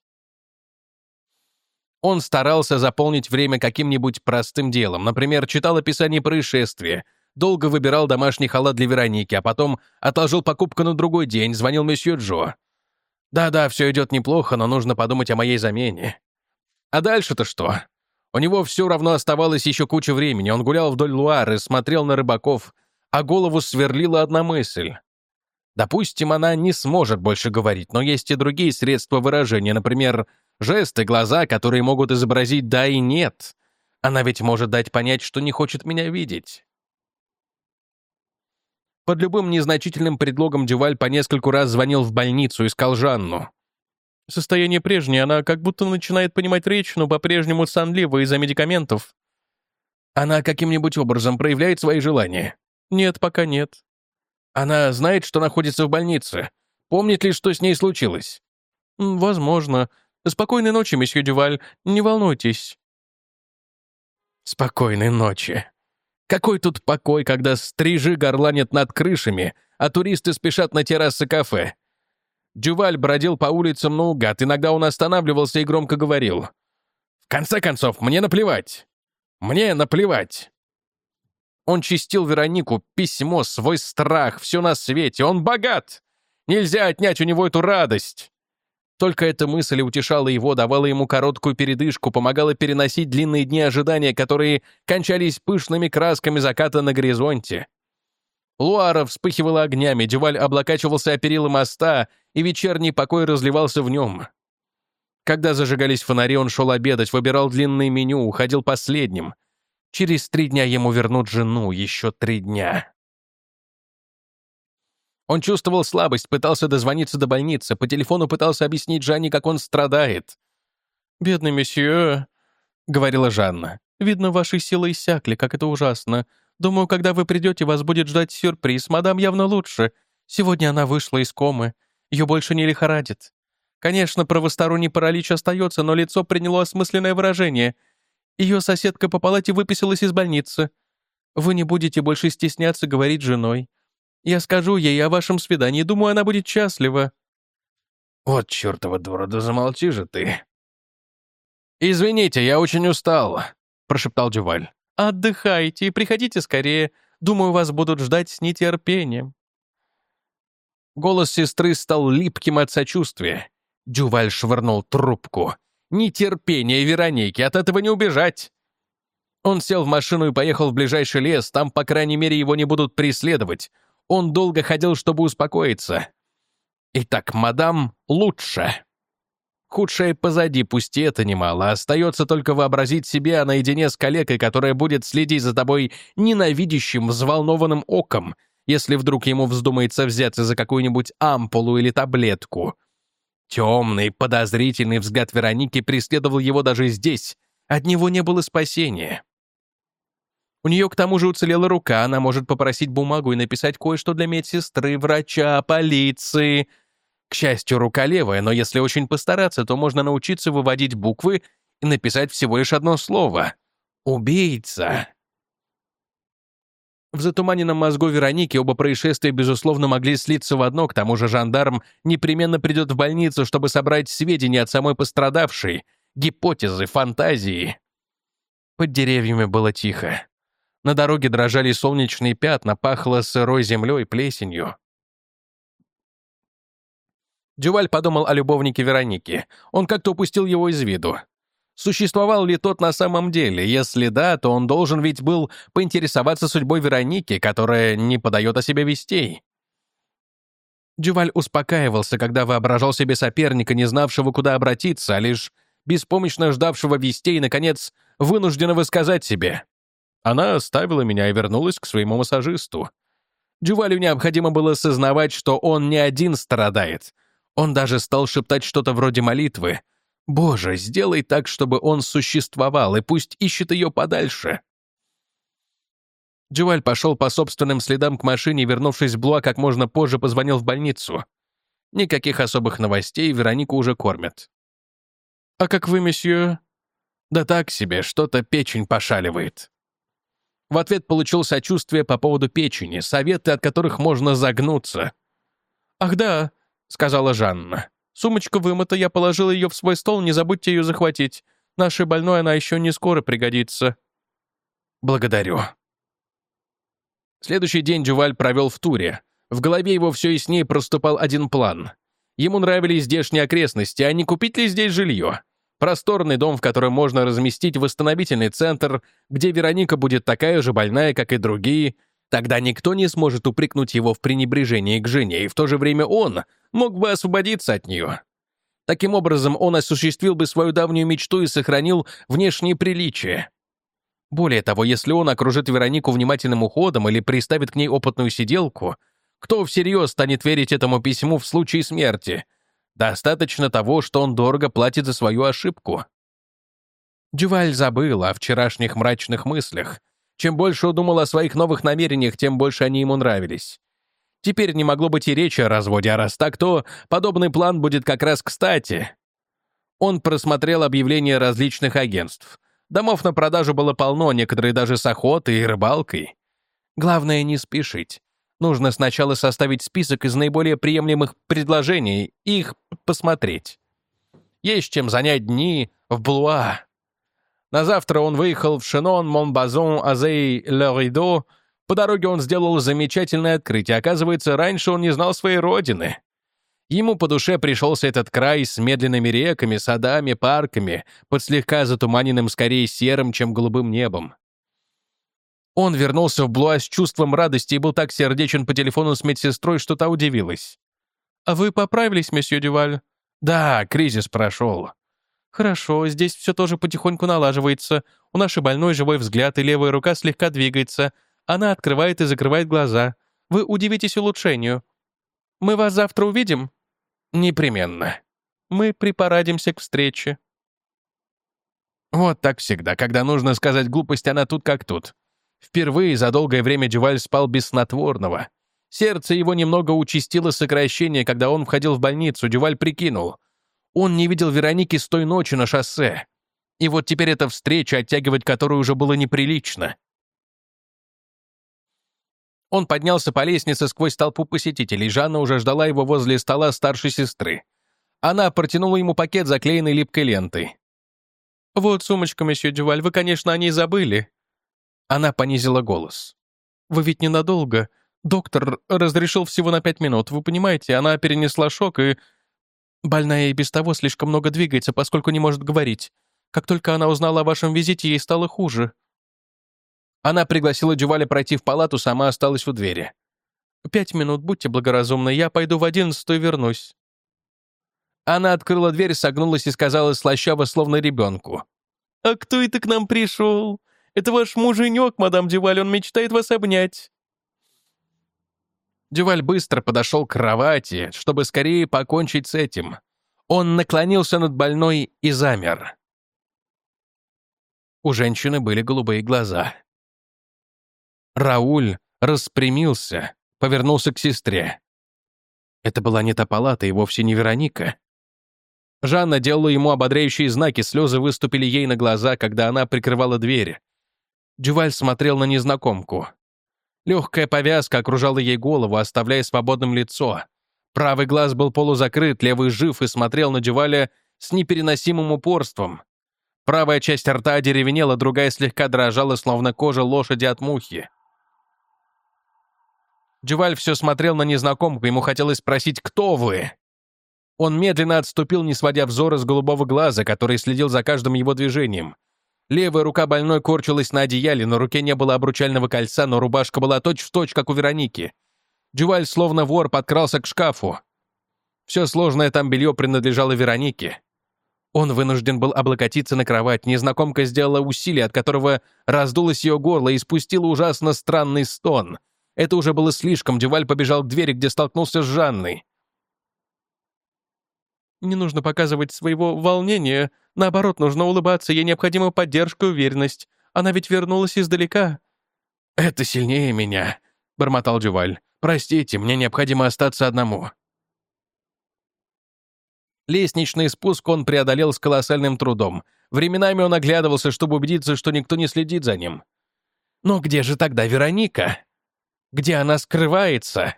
Он старался заполнить время каким-нибудь простым делом. Например, читал описание происшествия, долго выбирал домашний халат для Вероники, а потом отложил покупку на другой день, звонил месье Джо. «Да, все идет неплохо, но нужно подумать о моей замене». А дальше-то что? У него все равно оставалось еще куча времени. Он гулял вдоль Луары, смотрел на рыбаков, а голову сверлила одна мысль. Допустим, она не сможет больше говорить, но есть и другие средства выражения, например, жесты, глаза, которые могут изобразить «да» и «нет». Она ведь может дать понять, что не хочет меня видеть. Под любым незначительным предлогом Дюваль по нескольку раз звонил в больницу, искал Жанну. «Состояние прежнее, она как будто начинает понимать речь, но по-прежнему сонлива из-за медикаментов». «Она каким-нибудь образом проявляет свои желания?» «Нет, пока нет». «Она знает, что находится в больнице? Помнит ли, что с ней случилось?» «Возможно. Спокойной ночи, месье Дюваль, не волнуйтесь». «Спокойной ночи. Какой тут покой, когда стрижи горланят над крышами, а туристы спешат на террасы кафе?» Дюваль бродил по улицам наугад, иногда он останавливался и громко говорил. «В конце концов, мне наплевать! Мне наплевать!» Он чистил Веронику, письмо, свой страх, все на свете. Он богат! Нельзя отнять у него эту радость! Только эта мысль утешала его, давала ему короткую передышку, помогала переносить длинные дни ожидания, которые кончались пышными красками заката на горизонте. Луара вспыхивала огнями, Дюваль облокачивался о перила моста, и вечерний покой разливался в нем. Когда зажигались фонари, он шел обедать, выбирал длинное меню, уходил последним. Через 3 дня ему вернут жену, еще 3 дня. Он чувствовал слабость, пытался дозвониться до больницы, по телефону пытался объяснить Жанне, как он страдает. «Бедный месье», — говорила Жанна, — «видно, ваши силы иссякли, как это ужасно. Думаю, когда вы придете, вас будет ждать сюрприз. Мадам явно лучше. Сегодня она вышла из комы. Ее больше не лихорадит. Конечно, правосторонний паралич остается, но лицо приняло осмысленное выражение. Ее соседка по палате выписалась из больницы. Вы не будете больше стесняться говорить с женой. Я скажу ей о вашем свидании, думаю, она будет счастлива». «Вот чертова дура, да замолчи же ты». «Извините, я очень устал», — прошептал Дюваль. «Отдыхайте и приходите скорее. Думаю, вас будут ждать с нетерпением». Голос сестры стал липким от сочувствия. Дюваль швырнул трубку. Нетерпение Вероники, от этого не убежать. Он сел в машину и поехал в ближайший лес, там, по крайней мере, его не будут преследовать. Он долго ходил, чтобы успокоиться. Итак, мадам лучше. Худшее позади, пусть и это немало. Остается только вообразить себе наедине с калекой, которая будет следить за тобой ненавидящим, взволнованным оком, если вдруг ему вздумается взяться за какую-нибудь ампулу или таблетку. Темный, подозрительный взгляд Вероники преследовал его даже здесь. От него не было спасения. У нее к тому же уцелела рука, она может попросить бумагу и написать кое-что для медсестры, врача, полиции. К счастью, рука левая, но если очень постараться, то можно научиться выводить буквы и написать всего лишь одно слово. «Убийца». В затуманенном мозгу Вероники оба происшествия, безусловно, могли слиться в одно, к тому же жандарм непременно придет в больницу, чтобы собрать сведения от самой пострадавшей, гипотезы, фантазии. Под деревьями было тихо. На дороге дрожали солнечные пятна, пахло сырой землей, плесенью. Дюваль подумал о любовнике Вероники. Он как-то упустил его из виду. Существовал ли тот на самом деле? Если да, то он должен ведь был поинтересоваться судьбой Вероники, которая не подает о себе вестей. Дюваль успокаивался, когда воображал себе соперника, не знавшего, куда обратиться, а лишь беспомощно ждавшего вестей и, наконец, вынужденного сказать себе: «Она оставила меня и вернулась к своему массажисту». Дювалю необходимо было сознавать, что он не один страдает. Он даже стал шептать что-то вроде молитвы. «Боже, сделай так, чтобы он существовал, и пусть ищет ее подальше». Дюваль пошел по собственным следам к машине и, вернувшись в Блуа, как можно позже позвонил в больницу. Никаких особых новостей, Веронику уже кормят. «А как вы, месье?» «Да так себе, что-то печень пошаливает». В ответ получил сочувствие по поводу печени, советы, от которых можно загнуться. «Ах да», — сказала Жанна. «Сумочка вымыта, я положила ее в свой стол, не забудьте ее захватить. Нашей больной она еще не скоро пригодится». «Благодарю». Следующий день Дюваль провел в туре. В голове его все яснее проступал один план. Ему нравились здешние окрестности, а не купить ли здесь жилье? Просторный дом, в котором можно разместить восстановительный центр, где Вероника будет такая же больная, как и другие. Тогда никто не сможет упрекнуть его в пренебрежении к жене, и в то же время он мог бы освободиться от нее. Таким образом, он осуществил бы свою давнюю мечту и сохранил внешние приличия. Более того, если он окружит Веронику внимательным уходом или приставит к ней опытную сиделку, кто всерьез станет верить этому письму в случае смерти? Достаточно того, что он дорого платит за свою ошибку. Дюваль забыл о вчерашних мрачных мыслях. Чем больше он думал о своих новых намерениях, тем больше они ему нравились. Теперь не могло быть и речи о разводе, а раз так, то подобный план будет как раз кстати. Он просмотрел объявления различных агентств. Домов на продажу было полно, некоторые даже с охотой и рыбалкой. Главное, не спешить. Нужно сначала составить список из наиболее приемлемых предложений и их посмотреть. Есть чем занять дни в Блуа. На завтра он выехал в Шенон, Монбазон, Азей, Ле-Ридо. По дороге он сделал замечательное открытие. Оказывается, раньше он не знал своей родины. Ему по душе пришелся этот край с медленными реками, садами, парками, под слегка затуманенным скорее серым, чем голубым небом. Он вернулся в Блуа с чувством радости и был так сердечен по телефону с медсестрой, что та удивилась. «А вы поправились, месье Дюваль?» «Да, кризис прошел». «Хорошо, здесь все тоже потихоньку налаживается. У нашей больной живой взгляд, и левая рука слегка двигается. Она открывает и закрывает глаза. Вы удивитесь улучшению. Мы вас завтра увидим?» «Непременно. Мы припарадимся к встрече». Вот так всегда. Когда нужно сказать глупость, она тут как тут. Впервые за долгое время Дюваль спал без снотворного. Сердце его немного участило сокращение, когда он входил в больницу. Дюваль прикинул. Он не видел Вероники с той ночи на шоссе. И вот теперь эта встреча, оттягивать которую уже было неприлично. Он поднялся по лестнице сквозь толпу посетителей. Жанна уже ждала его возле стола старшей сестры. Она протянула ему пакет, заклеенный липкой лентой. «Вот сумочка, месье Дюваль, вы, конечно, о ней забыли». Она понизила голос. «Вы ведь ненадолго. Доктор разрешил всего на 5 минут. Вы понимаете, она перенесла шок, и больная и без того слишком много двигается, поскольку не может говорить. Как только она узнала о вашем визите, ей стало хуже». Она пригласила Дюваля пройти в палату, сама осталась у двери. 5 минут, будьте благоразумны, я пойду в 11 и вернусь». Она открыла дверь, согнулась и сказала слащаво, словно ребенку. «А кто это к нам пришел? Это ваш муженек, мадам Дюваль, он мечтает вас обнять». Дюваль быстро подошел к кровати, чтобы скорее покончить с этим. Он наклонился над больной и замер. У женщины были голубые глаза. Рауль распрямился, повернулся к сестре. Это была не та палата и вовсе не Вероника. Жанна делала ему ободряющие знаки, слезы выступили ей на глаза, когда она прикрывала дверь. Дюваль смотрел на незнакомку. Легкая повязка окружала ей голову, оставляя свободным лицо. Правый глаз был полузакрыт, левый жив и смотрел на Дюваля с непереносимым упорством. Правая часть рта одеревенела, другая слегка дрожала, словно кожа лошади от мухи. Дюваль все смотрел на незнакомку, ему хотелось спросить «Кто вы?». Он медленно отступил, не сводя взора с голубого глаза, который следил за каждым его движением. Левая рука больной корчилась на одеяле, на руке не было обручального кольца, но рубашка была точь-в-точь, как у Вероники. Дюваль, словно вор, подкрался к шкафу. Все сложное там белье принадлежало Веронике. Он вынужден был облокотиться на кровать. Незнакомка сделала усилие, от которого раздулось ее горло и спустила ужасно странный стон. Это уже было слишком. Дюваль побежал к двери, где столкнулся с Жанной. «Не нужно показывать своего волнения. Наоборот, нужно улыбаться. Ей необходима поддержка и уверенность. Она ведь вернулась издалека». «Это сильнее меня», — бормотал Дюваль. «Простите, мне необходимо остаться одному». Лестничный спуск он преодолел с колоссальным трудом. Временами он оглядывался, чтобы убедиться, что никто не следит за ним. Но где же тогда Вероника? Где она скрывается?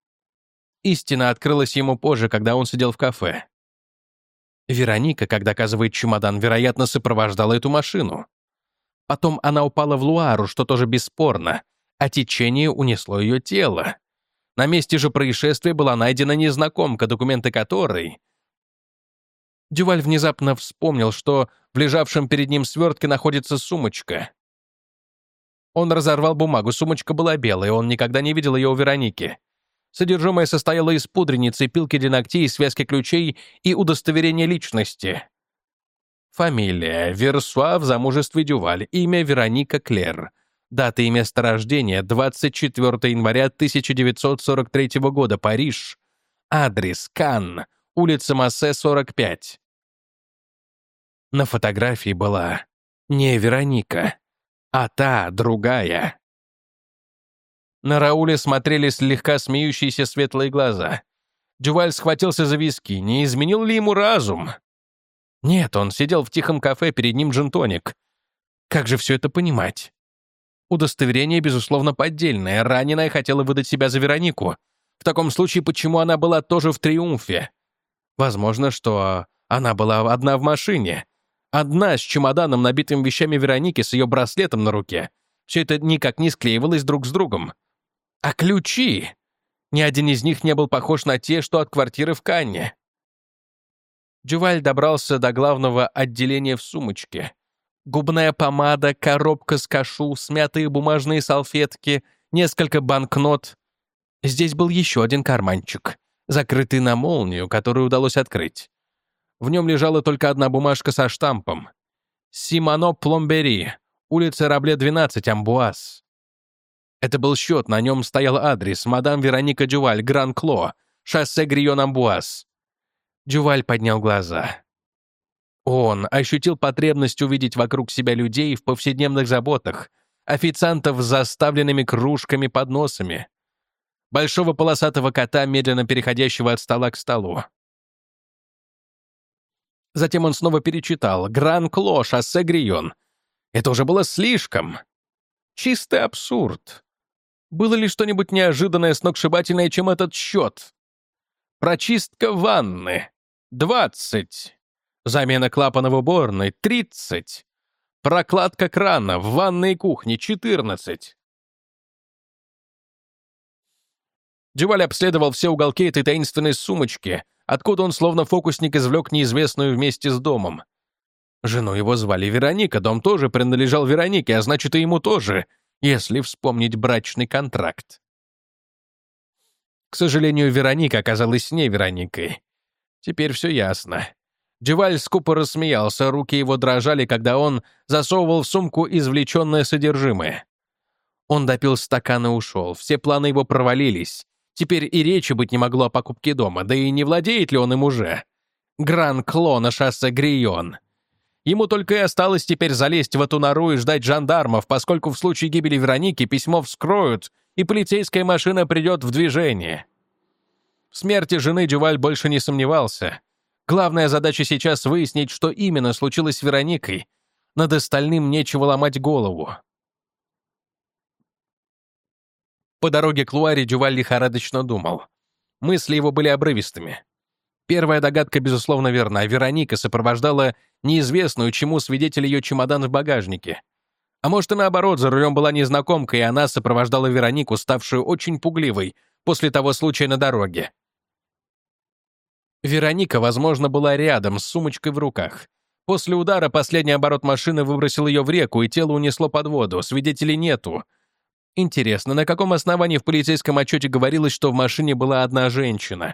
Истина открылась ему позже, когда он сидел в кафе. Вероника, как доказывает чемодан, вероятно, сопровождала эту машину. Потом она упала в Луару, что тоже бесспорно, а течение унесло ее тело. На месте же происшествия была найдена незнакомка, документы которой... Дюваль внезапно вспомнил, что в лежавшем перед ним свертке находится сумочка. Он разорвал бумагу, сумочка была белая, он никогда не видел ее у Вероники. Содержимое состояло из пудреницы, пилки для ногтей, связки ключей и удостоверения личности. Фамилия — Версуа в замужестве Дюваль, имя — Вероника Клер. Дата и место рождения — 24 января 1943 года, Париж. Адрес — Канн, улица Массе, 45. На фотографии была не Вероника, а та, другая. На Рауле смотрели слегка смеющиеся светлые глаза. Дюваль схватился за виски. Не изменил ли ему разум? Нет, он сидел в тихом кафе, перед ним джин-тоник. Как же все это понимать? Удостоверение, безусловно, поддельное. Раненая хотела выдать себя за Веронику. В таком случае, почему она была тоже в триумфе? Возможно, что она была одна в машине. Одна с чемоданом, набитым вещами Вероники, с ее браслетом на руке. Все это никак не склеивалось друг с другом. А ключи? Ни один из них не был похож на те, что от квартиры в Канне. Дюваль добрался до главного отделения в сумочке. Губная помада, коробка с кашу, смятые бумажные салфетки, несколько банкнот. Здесь был еще один карманчик, закрытый на молнию, которую удалось открыть. В нем лежала только одна бумажка со штампом. «Симоно Пломбери, улица Рабле, 12, Амбуаз». Это был счет, на нем стоял адрес: мадам Вероника Дюваль, Гран-Кло, шоссе Грион-Амбуаз. Дюваль поднял глаза. Он ощутил потребность увидеть вокруг себя людей в повседневных заботах, официантов с заставленными кружками, подносами, большого полосатого кота, медленно переходящего от стола к столу. Затем он снова перечитал «Гран-Кло, шоссе Грион». Это уже было слишком. Чистый абсурд. Было ли что-нибудь неожиданное, сногсшибательное, чем этот счет? Прочистка ванны — 20. Замена клапана в уборной — 30. Прокладка крана в ванной и кухне — 14. Дюваль обследовал все уголки этой таинственной сумочки, откуда он словно фокусник извлек неизвестную вместе с домом. Жену его звали Вероника, дом тоже принадлежал Веронике, а значит, и ему тоже, если вспомнить брачный контракт. К сожалению, Вероника оказалась не Вероникой. Теперь все ясно. Дюваль скупо рассмеялся, руки его дрожали, когда он засовывал в сумку извлеченное содержимое. Он допил стакан и ушел, все планы его провалились. Теперь и речи быть не могло о покупке дома, да и не владеет ли он им уже? Гран-Кло на шоссе Грион. Ему только и осталось теперь залезть в эту нору и ждать жандармов, поскольку в случае гибели Вероники письмо вскроют, и полицейская машина придет в движение. В смерти жены Дюваль больше не сомневался. Главная задача сейчас выяснить, что именно случилось с Вероникой. Над остальным нечего ломать голову. По дороге к Луаре Дюваль лихорадочно думал. Мысли его были обрывистыми. Первая догадка, безусловно, верна. Вероника сопровождала неизвестную, чему свидетель ее чемодан в багажнике. А может и наоборот, за рулем была незнакомка, и она сопровождала Веронику, ставшую очень пугливой после того случая на дороге. Вероника, возможно, была рядом, с сумочкой в руках. После удара последний оборот машины выбросил ее в реку, и тело унесло под воду. Свидетелей нету. Интересно, на каком основании в полицейском отчете говорилось, что в машине была одна женщина?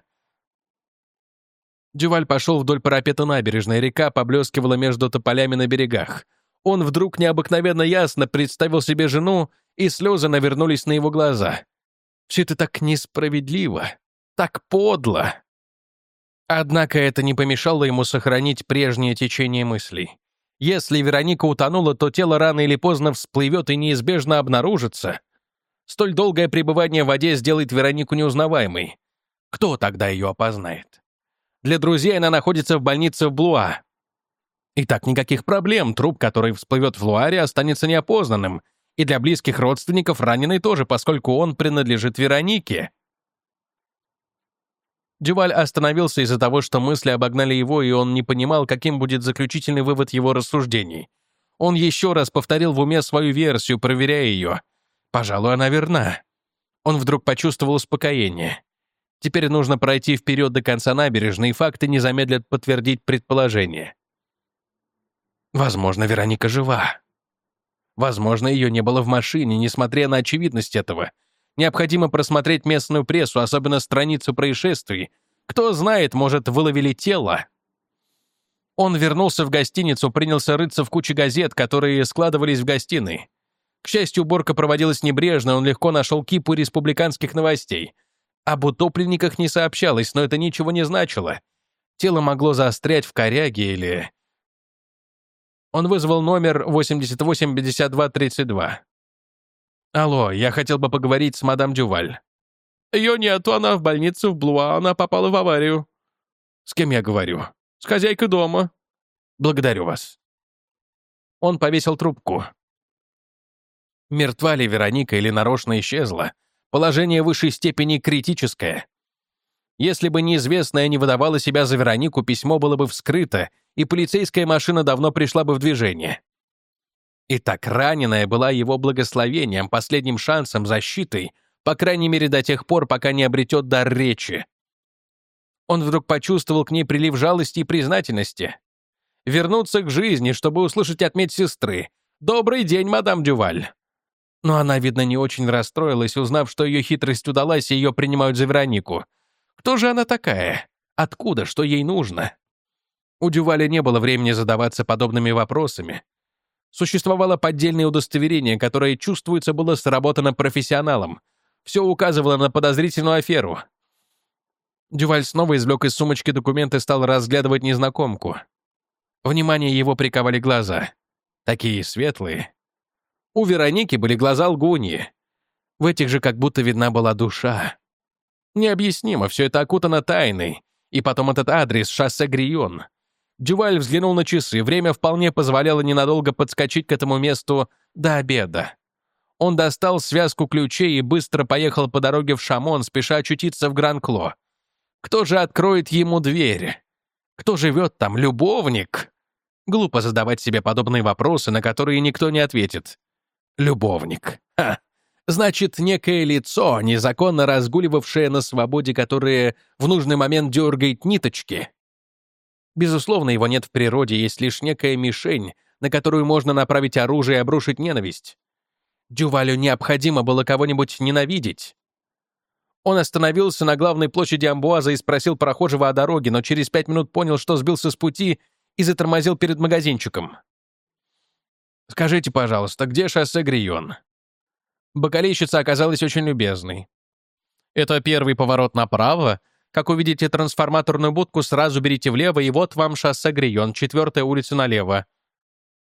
Дюваль пошел вдоль парапета набережной, река поблескивала между тополями на берегах. Он вдруг необыкновенно ясно представил себе жену, и слезы навернулись на его глаза. Все это так несправедливо, так подло. Однако это не помешало ему сохранить прежнее течение мыслей. Если Вероника утонула, то тело рано или поздно всплывет и неизбежно обнаружится. Столь долгое пребывание в воде сделает Веронику неузнаваемой. Кто тогда ее опознает? Для друзей она находится в больнице в Блуа. Итак, никаких проблем. Труп, который всплывет в Луаре, останется неопознанным. И для близких родственников раненый тоже, поскольку он принадлежит Веронике. Дюваль остановился из-за того, что мысли обогнали его, и он не понимал, каким будет заключительный вывод его рассуждений. Он еще раз повторил в уме свою версию, проверяя ее. Пожалуй, она верна. Он вдруг почувствовал успокоение. Теперь нужно пройти вперед до конца набережной, и факты не замедлят подтвердить предположение. Возможно, Вероника жива. Возможно, ее не было в машине, несмотря на очевидность этого. Необходимо просмотреть местную прессу, особенно страницу происшествий. Кто знает, может, выловили тело. Он вернулся в гостиницу, принялся рыться в куче газет, которые складывались в гостиной. К счастью, уборка проводилась небрежно, он легко нашел кипу республиканских новостей. Об утопленниках не сообщалось, но это ничего не значило. Тело могло застрять в коряге или... Он вызвал номер 88-52-32. «Алло, я хотел бы поговорить с мадам Дюваль». «Ее нету, она в больнице в Блуа, она попала в аварию». «С кем я говорю?» «С хозяйкой дома». «Благодарю вас». Он повесил трубку. Мертва ли Вероника или нарочно исчезла? Положение в высшей степени критическое. Если бы неизвестная не выдавала себя за Веронику, письмо было бы вскрыто, и полицейская машина давно пришла бы в движение. Итак, раненая была его благословением, последним шансом, защитой, по крайней мере до тех пор, пока не обретет дар речи. Он вдруг почувствовал к ней прилив жалости и признательности. Вернуться к жизни, чтобы услышать от медсестры: «Добрый день, мадам Дюваль». Но она, видно, не очень расстроилась, узнав, что ее хитрость удалась, и ее принимают за Веронику. Кто же она такая? Откуда? Что ей нужно? У Дюваля не было времени задаваться подобными вопросами. Существовало поддельное удостоверение, которое, чувствуется, было сработано профессионалом. Все указывало на подозрительную аферу. Дюваль снова извлек из сумочки документы и стал разглядывать незнакомку. Внимание его приковали глаза. Такие светлые. У Вероники были глаза лгуньи. В этих же как будто видна была душа. Необъяснимо, все это окутано тайной. И потом этот адрес, шоссе Грион. Дюваль взглянул на часы. Время вполне позволяло ненадолго подскочить к этому месту до обеда. Он достал связку ключей и быстро поехал по дороге в Шамон, спеша очутиться в Гран-Кло. Кто же откроет ему дверь? Кто живет там? Любовник? Глупо задавать себе подобные вопросы, на которые никто не ответит. Любовник. Ха! Значит, некое лицо, незаконно разгуливавшее на свободе, которое в нужный момент дергает ниточки. Безусловно, его нет в природе, есть лишь некая мишень, на которую можно направить оружие и обрушить ненависть. Дювалю необходимо было кого-нибудь ненавидеть. Он остановился на главной площади Амбуаза и спросил прохожего о дороге, но через 5 минут понял, что сбился с пути и затормозил перед магазинчиком. «Скажите, пожалуйста, где шоссе Грион?» Бакалейщица оказалась очень любезной. «Это первый поворот направо. Как увидите трансформаторную будку, сразу берите влево, и вот вам шоссе Грион, 4-я улица налево.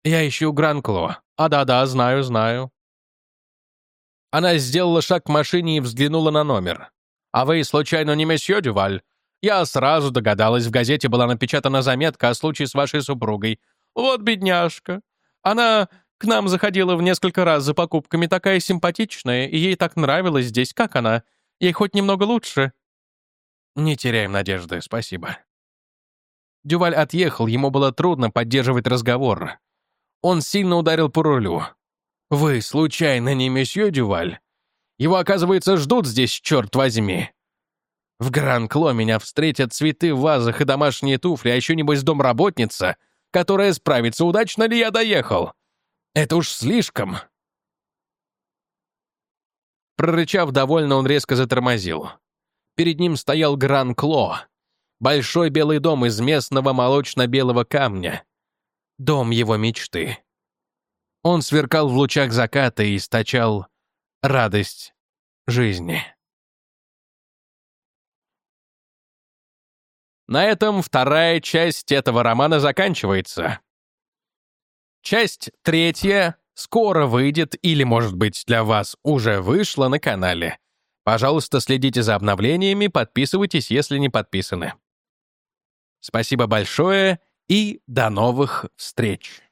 Я ищу Гран-Кло. Да-да, знаю. Она сделала шаг к машине и взглянула на номер. «А вы, случайно, не месье Дюваль? Я сразу догадалась, в газете была напечатана заметка о случае с вашей супругой. Вот бедняжка. Она к нам заходила в несколько раз за покупками, такая симпатичная, и ей так нравилось здесь. Как она? Ей хоть немного лучше?» «Не теряем надежды, спасибо». Дюваль отъехал, ему было трудно поддерживать разговор. Он сильно ударил по рулю. «Вы, случайно, не месье Дюваль? Его, оказывается, ждут здесь, черт возьми. В Гран-Кло меня встретят цветы в вазах и домашние туфли, а еще, небось, домработница, которая справится, удачно ли я доехал. Это уж слишком». Прорычав довольно, он резко затормозил. Перед ним стоял Гран-Кло, большой белый дом из местного молочно-белого камня. Дом его мечты. Он сверкал в лучах заката и источал радость жизни. На этом вторая часть этого романа заканчивается. Часть третья скоро выйдет, или, может быть, для вас уже вышла на канале. Пожалуйста, следите за обновлениями, подписывайтесь, если не подписаны. Спасибо большое и до новых встреч!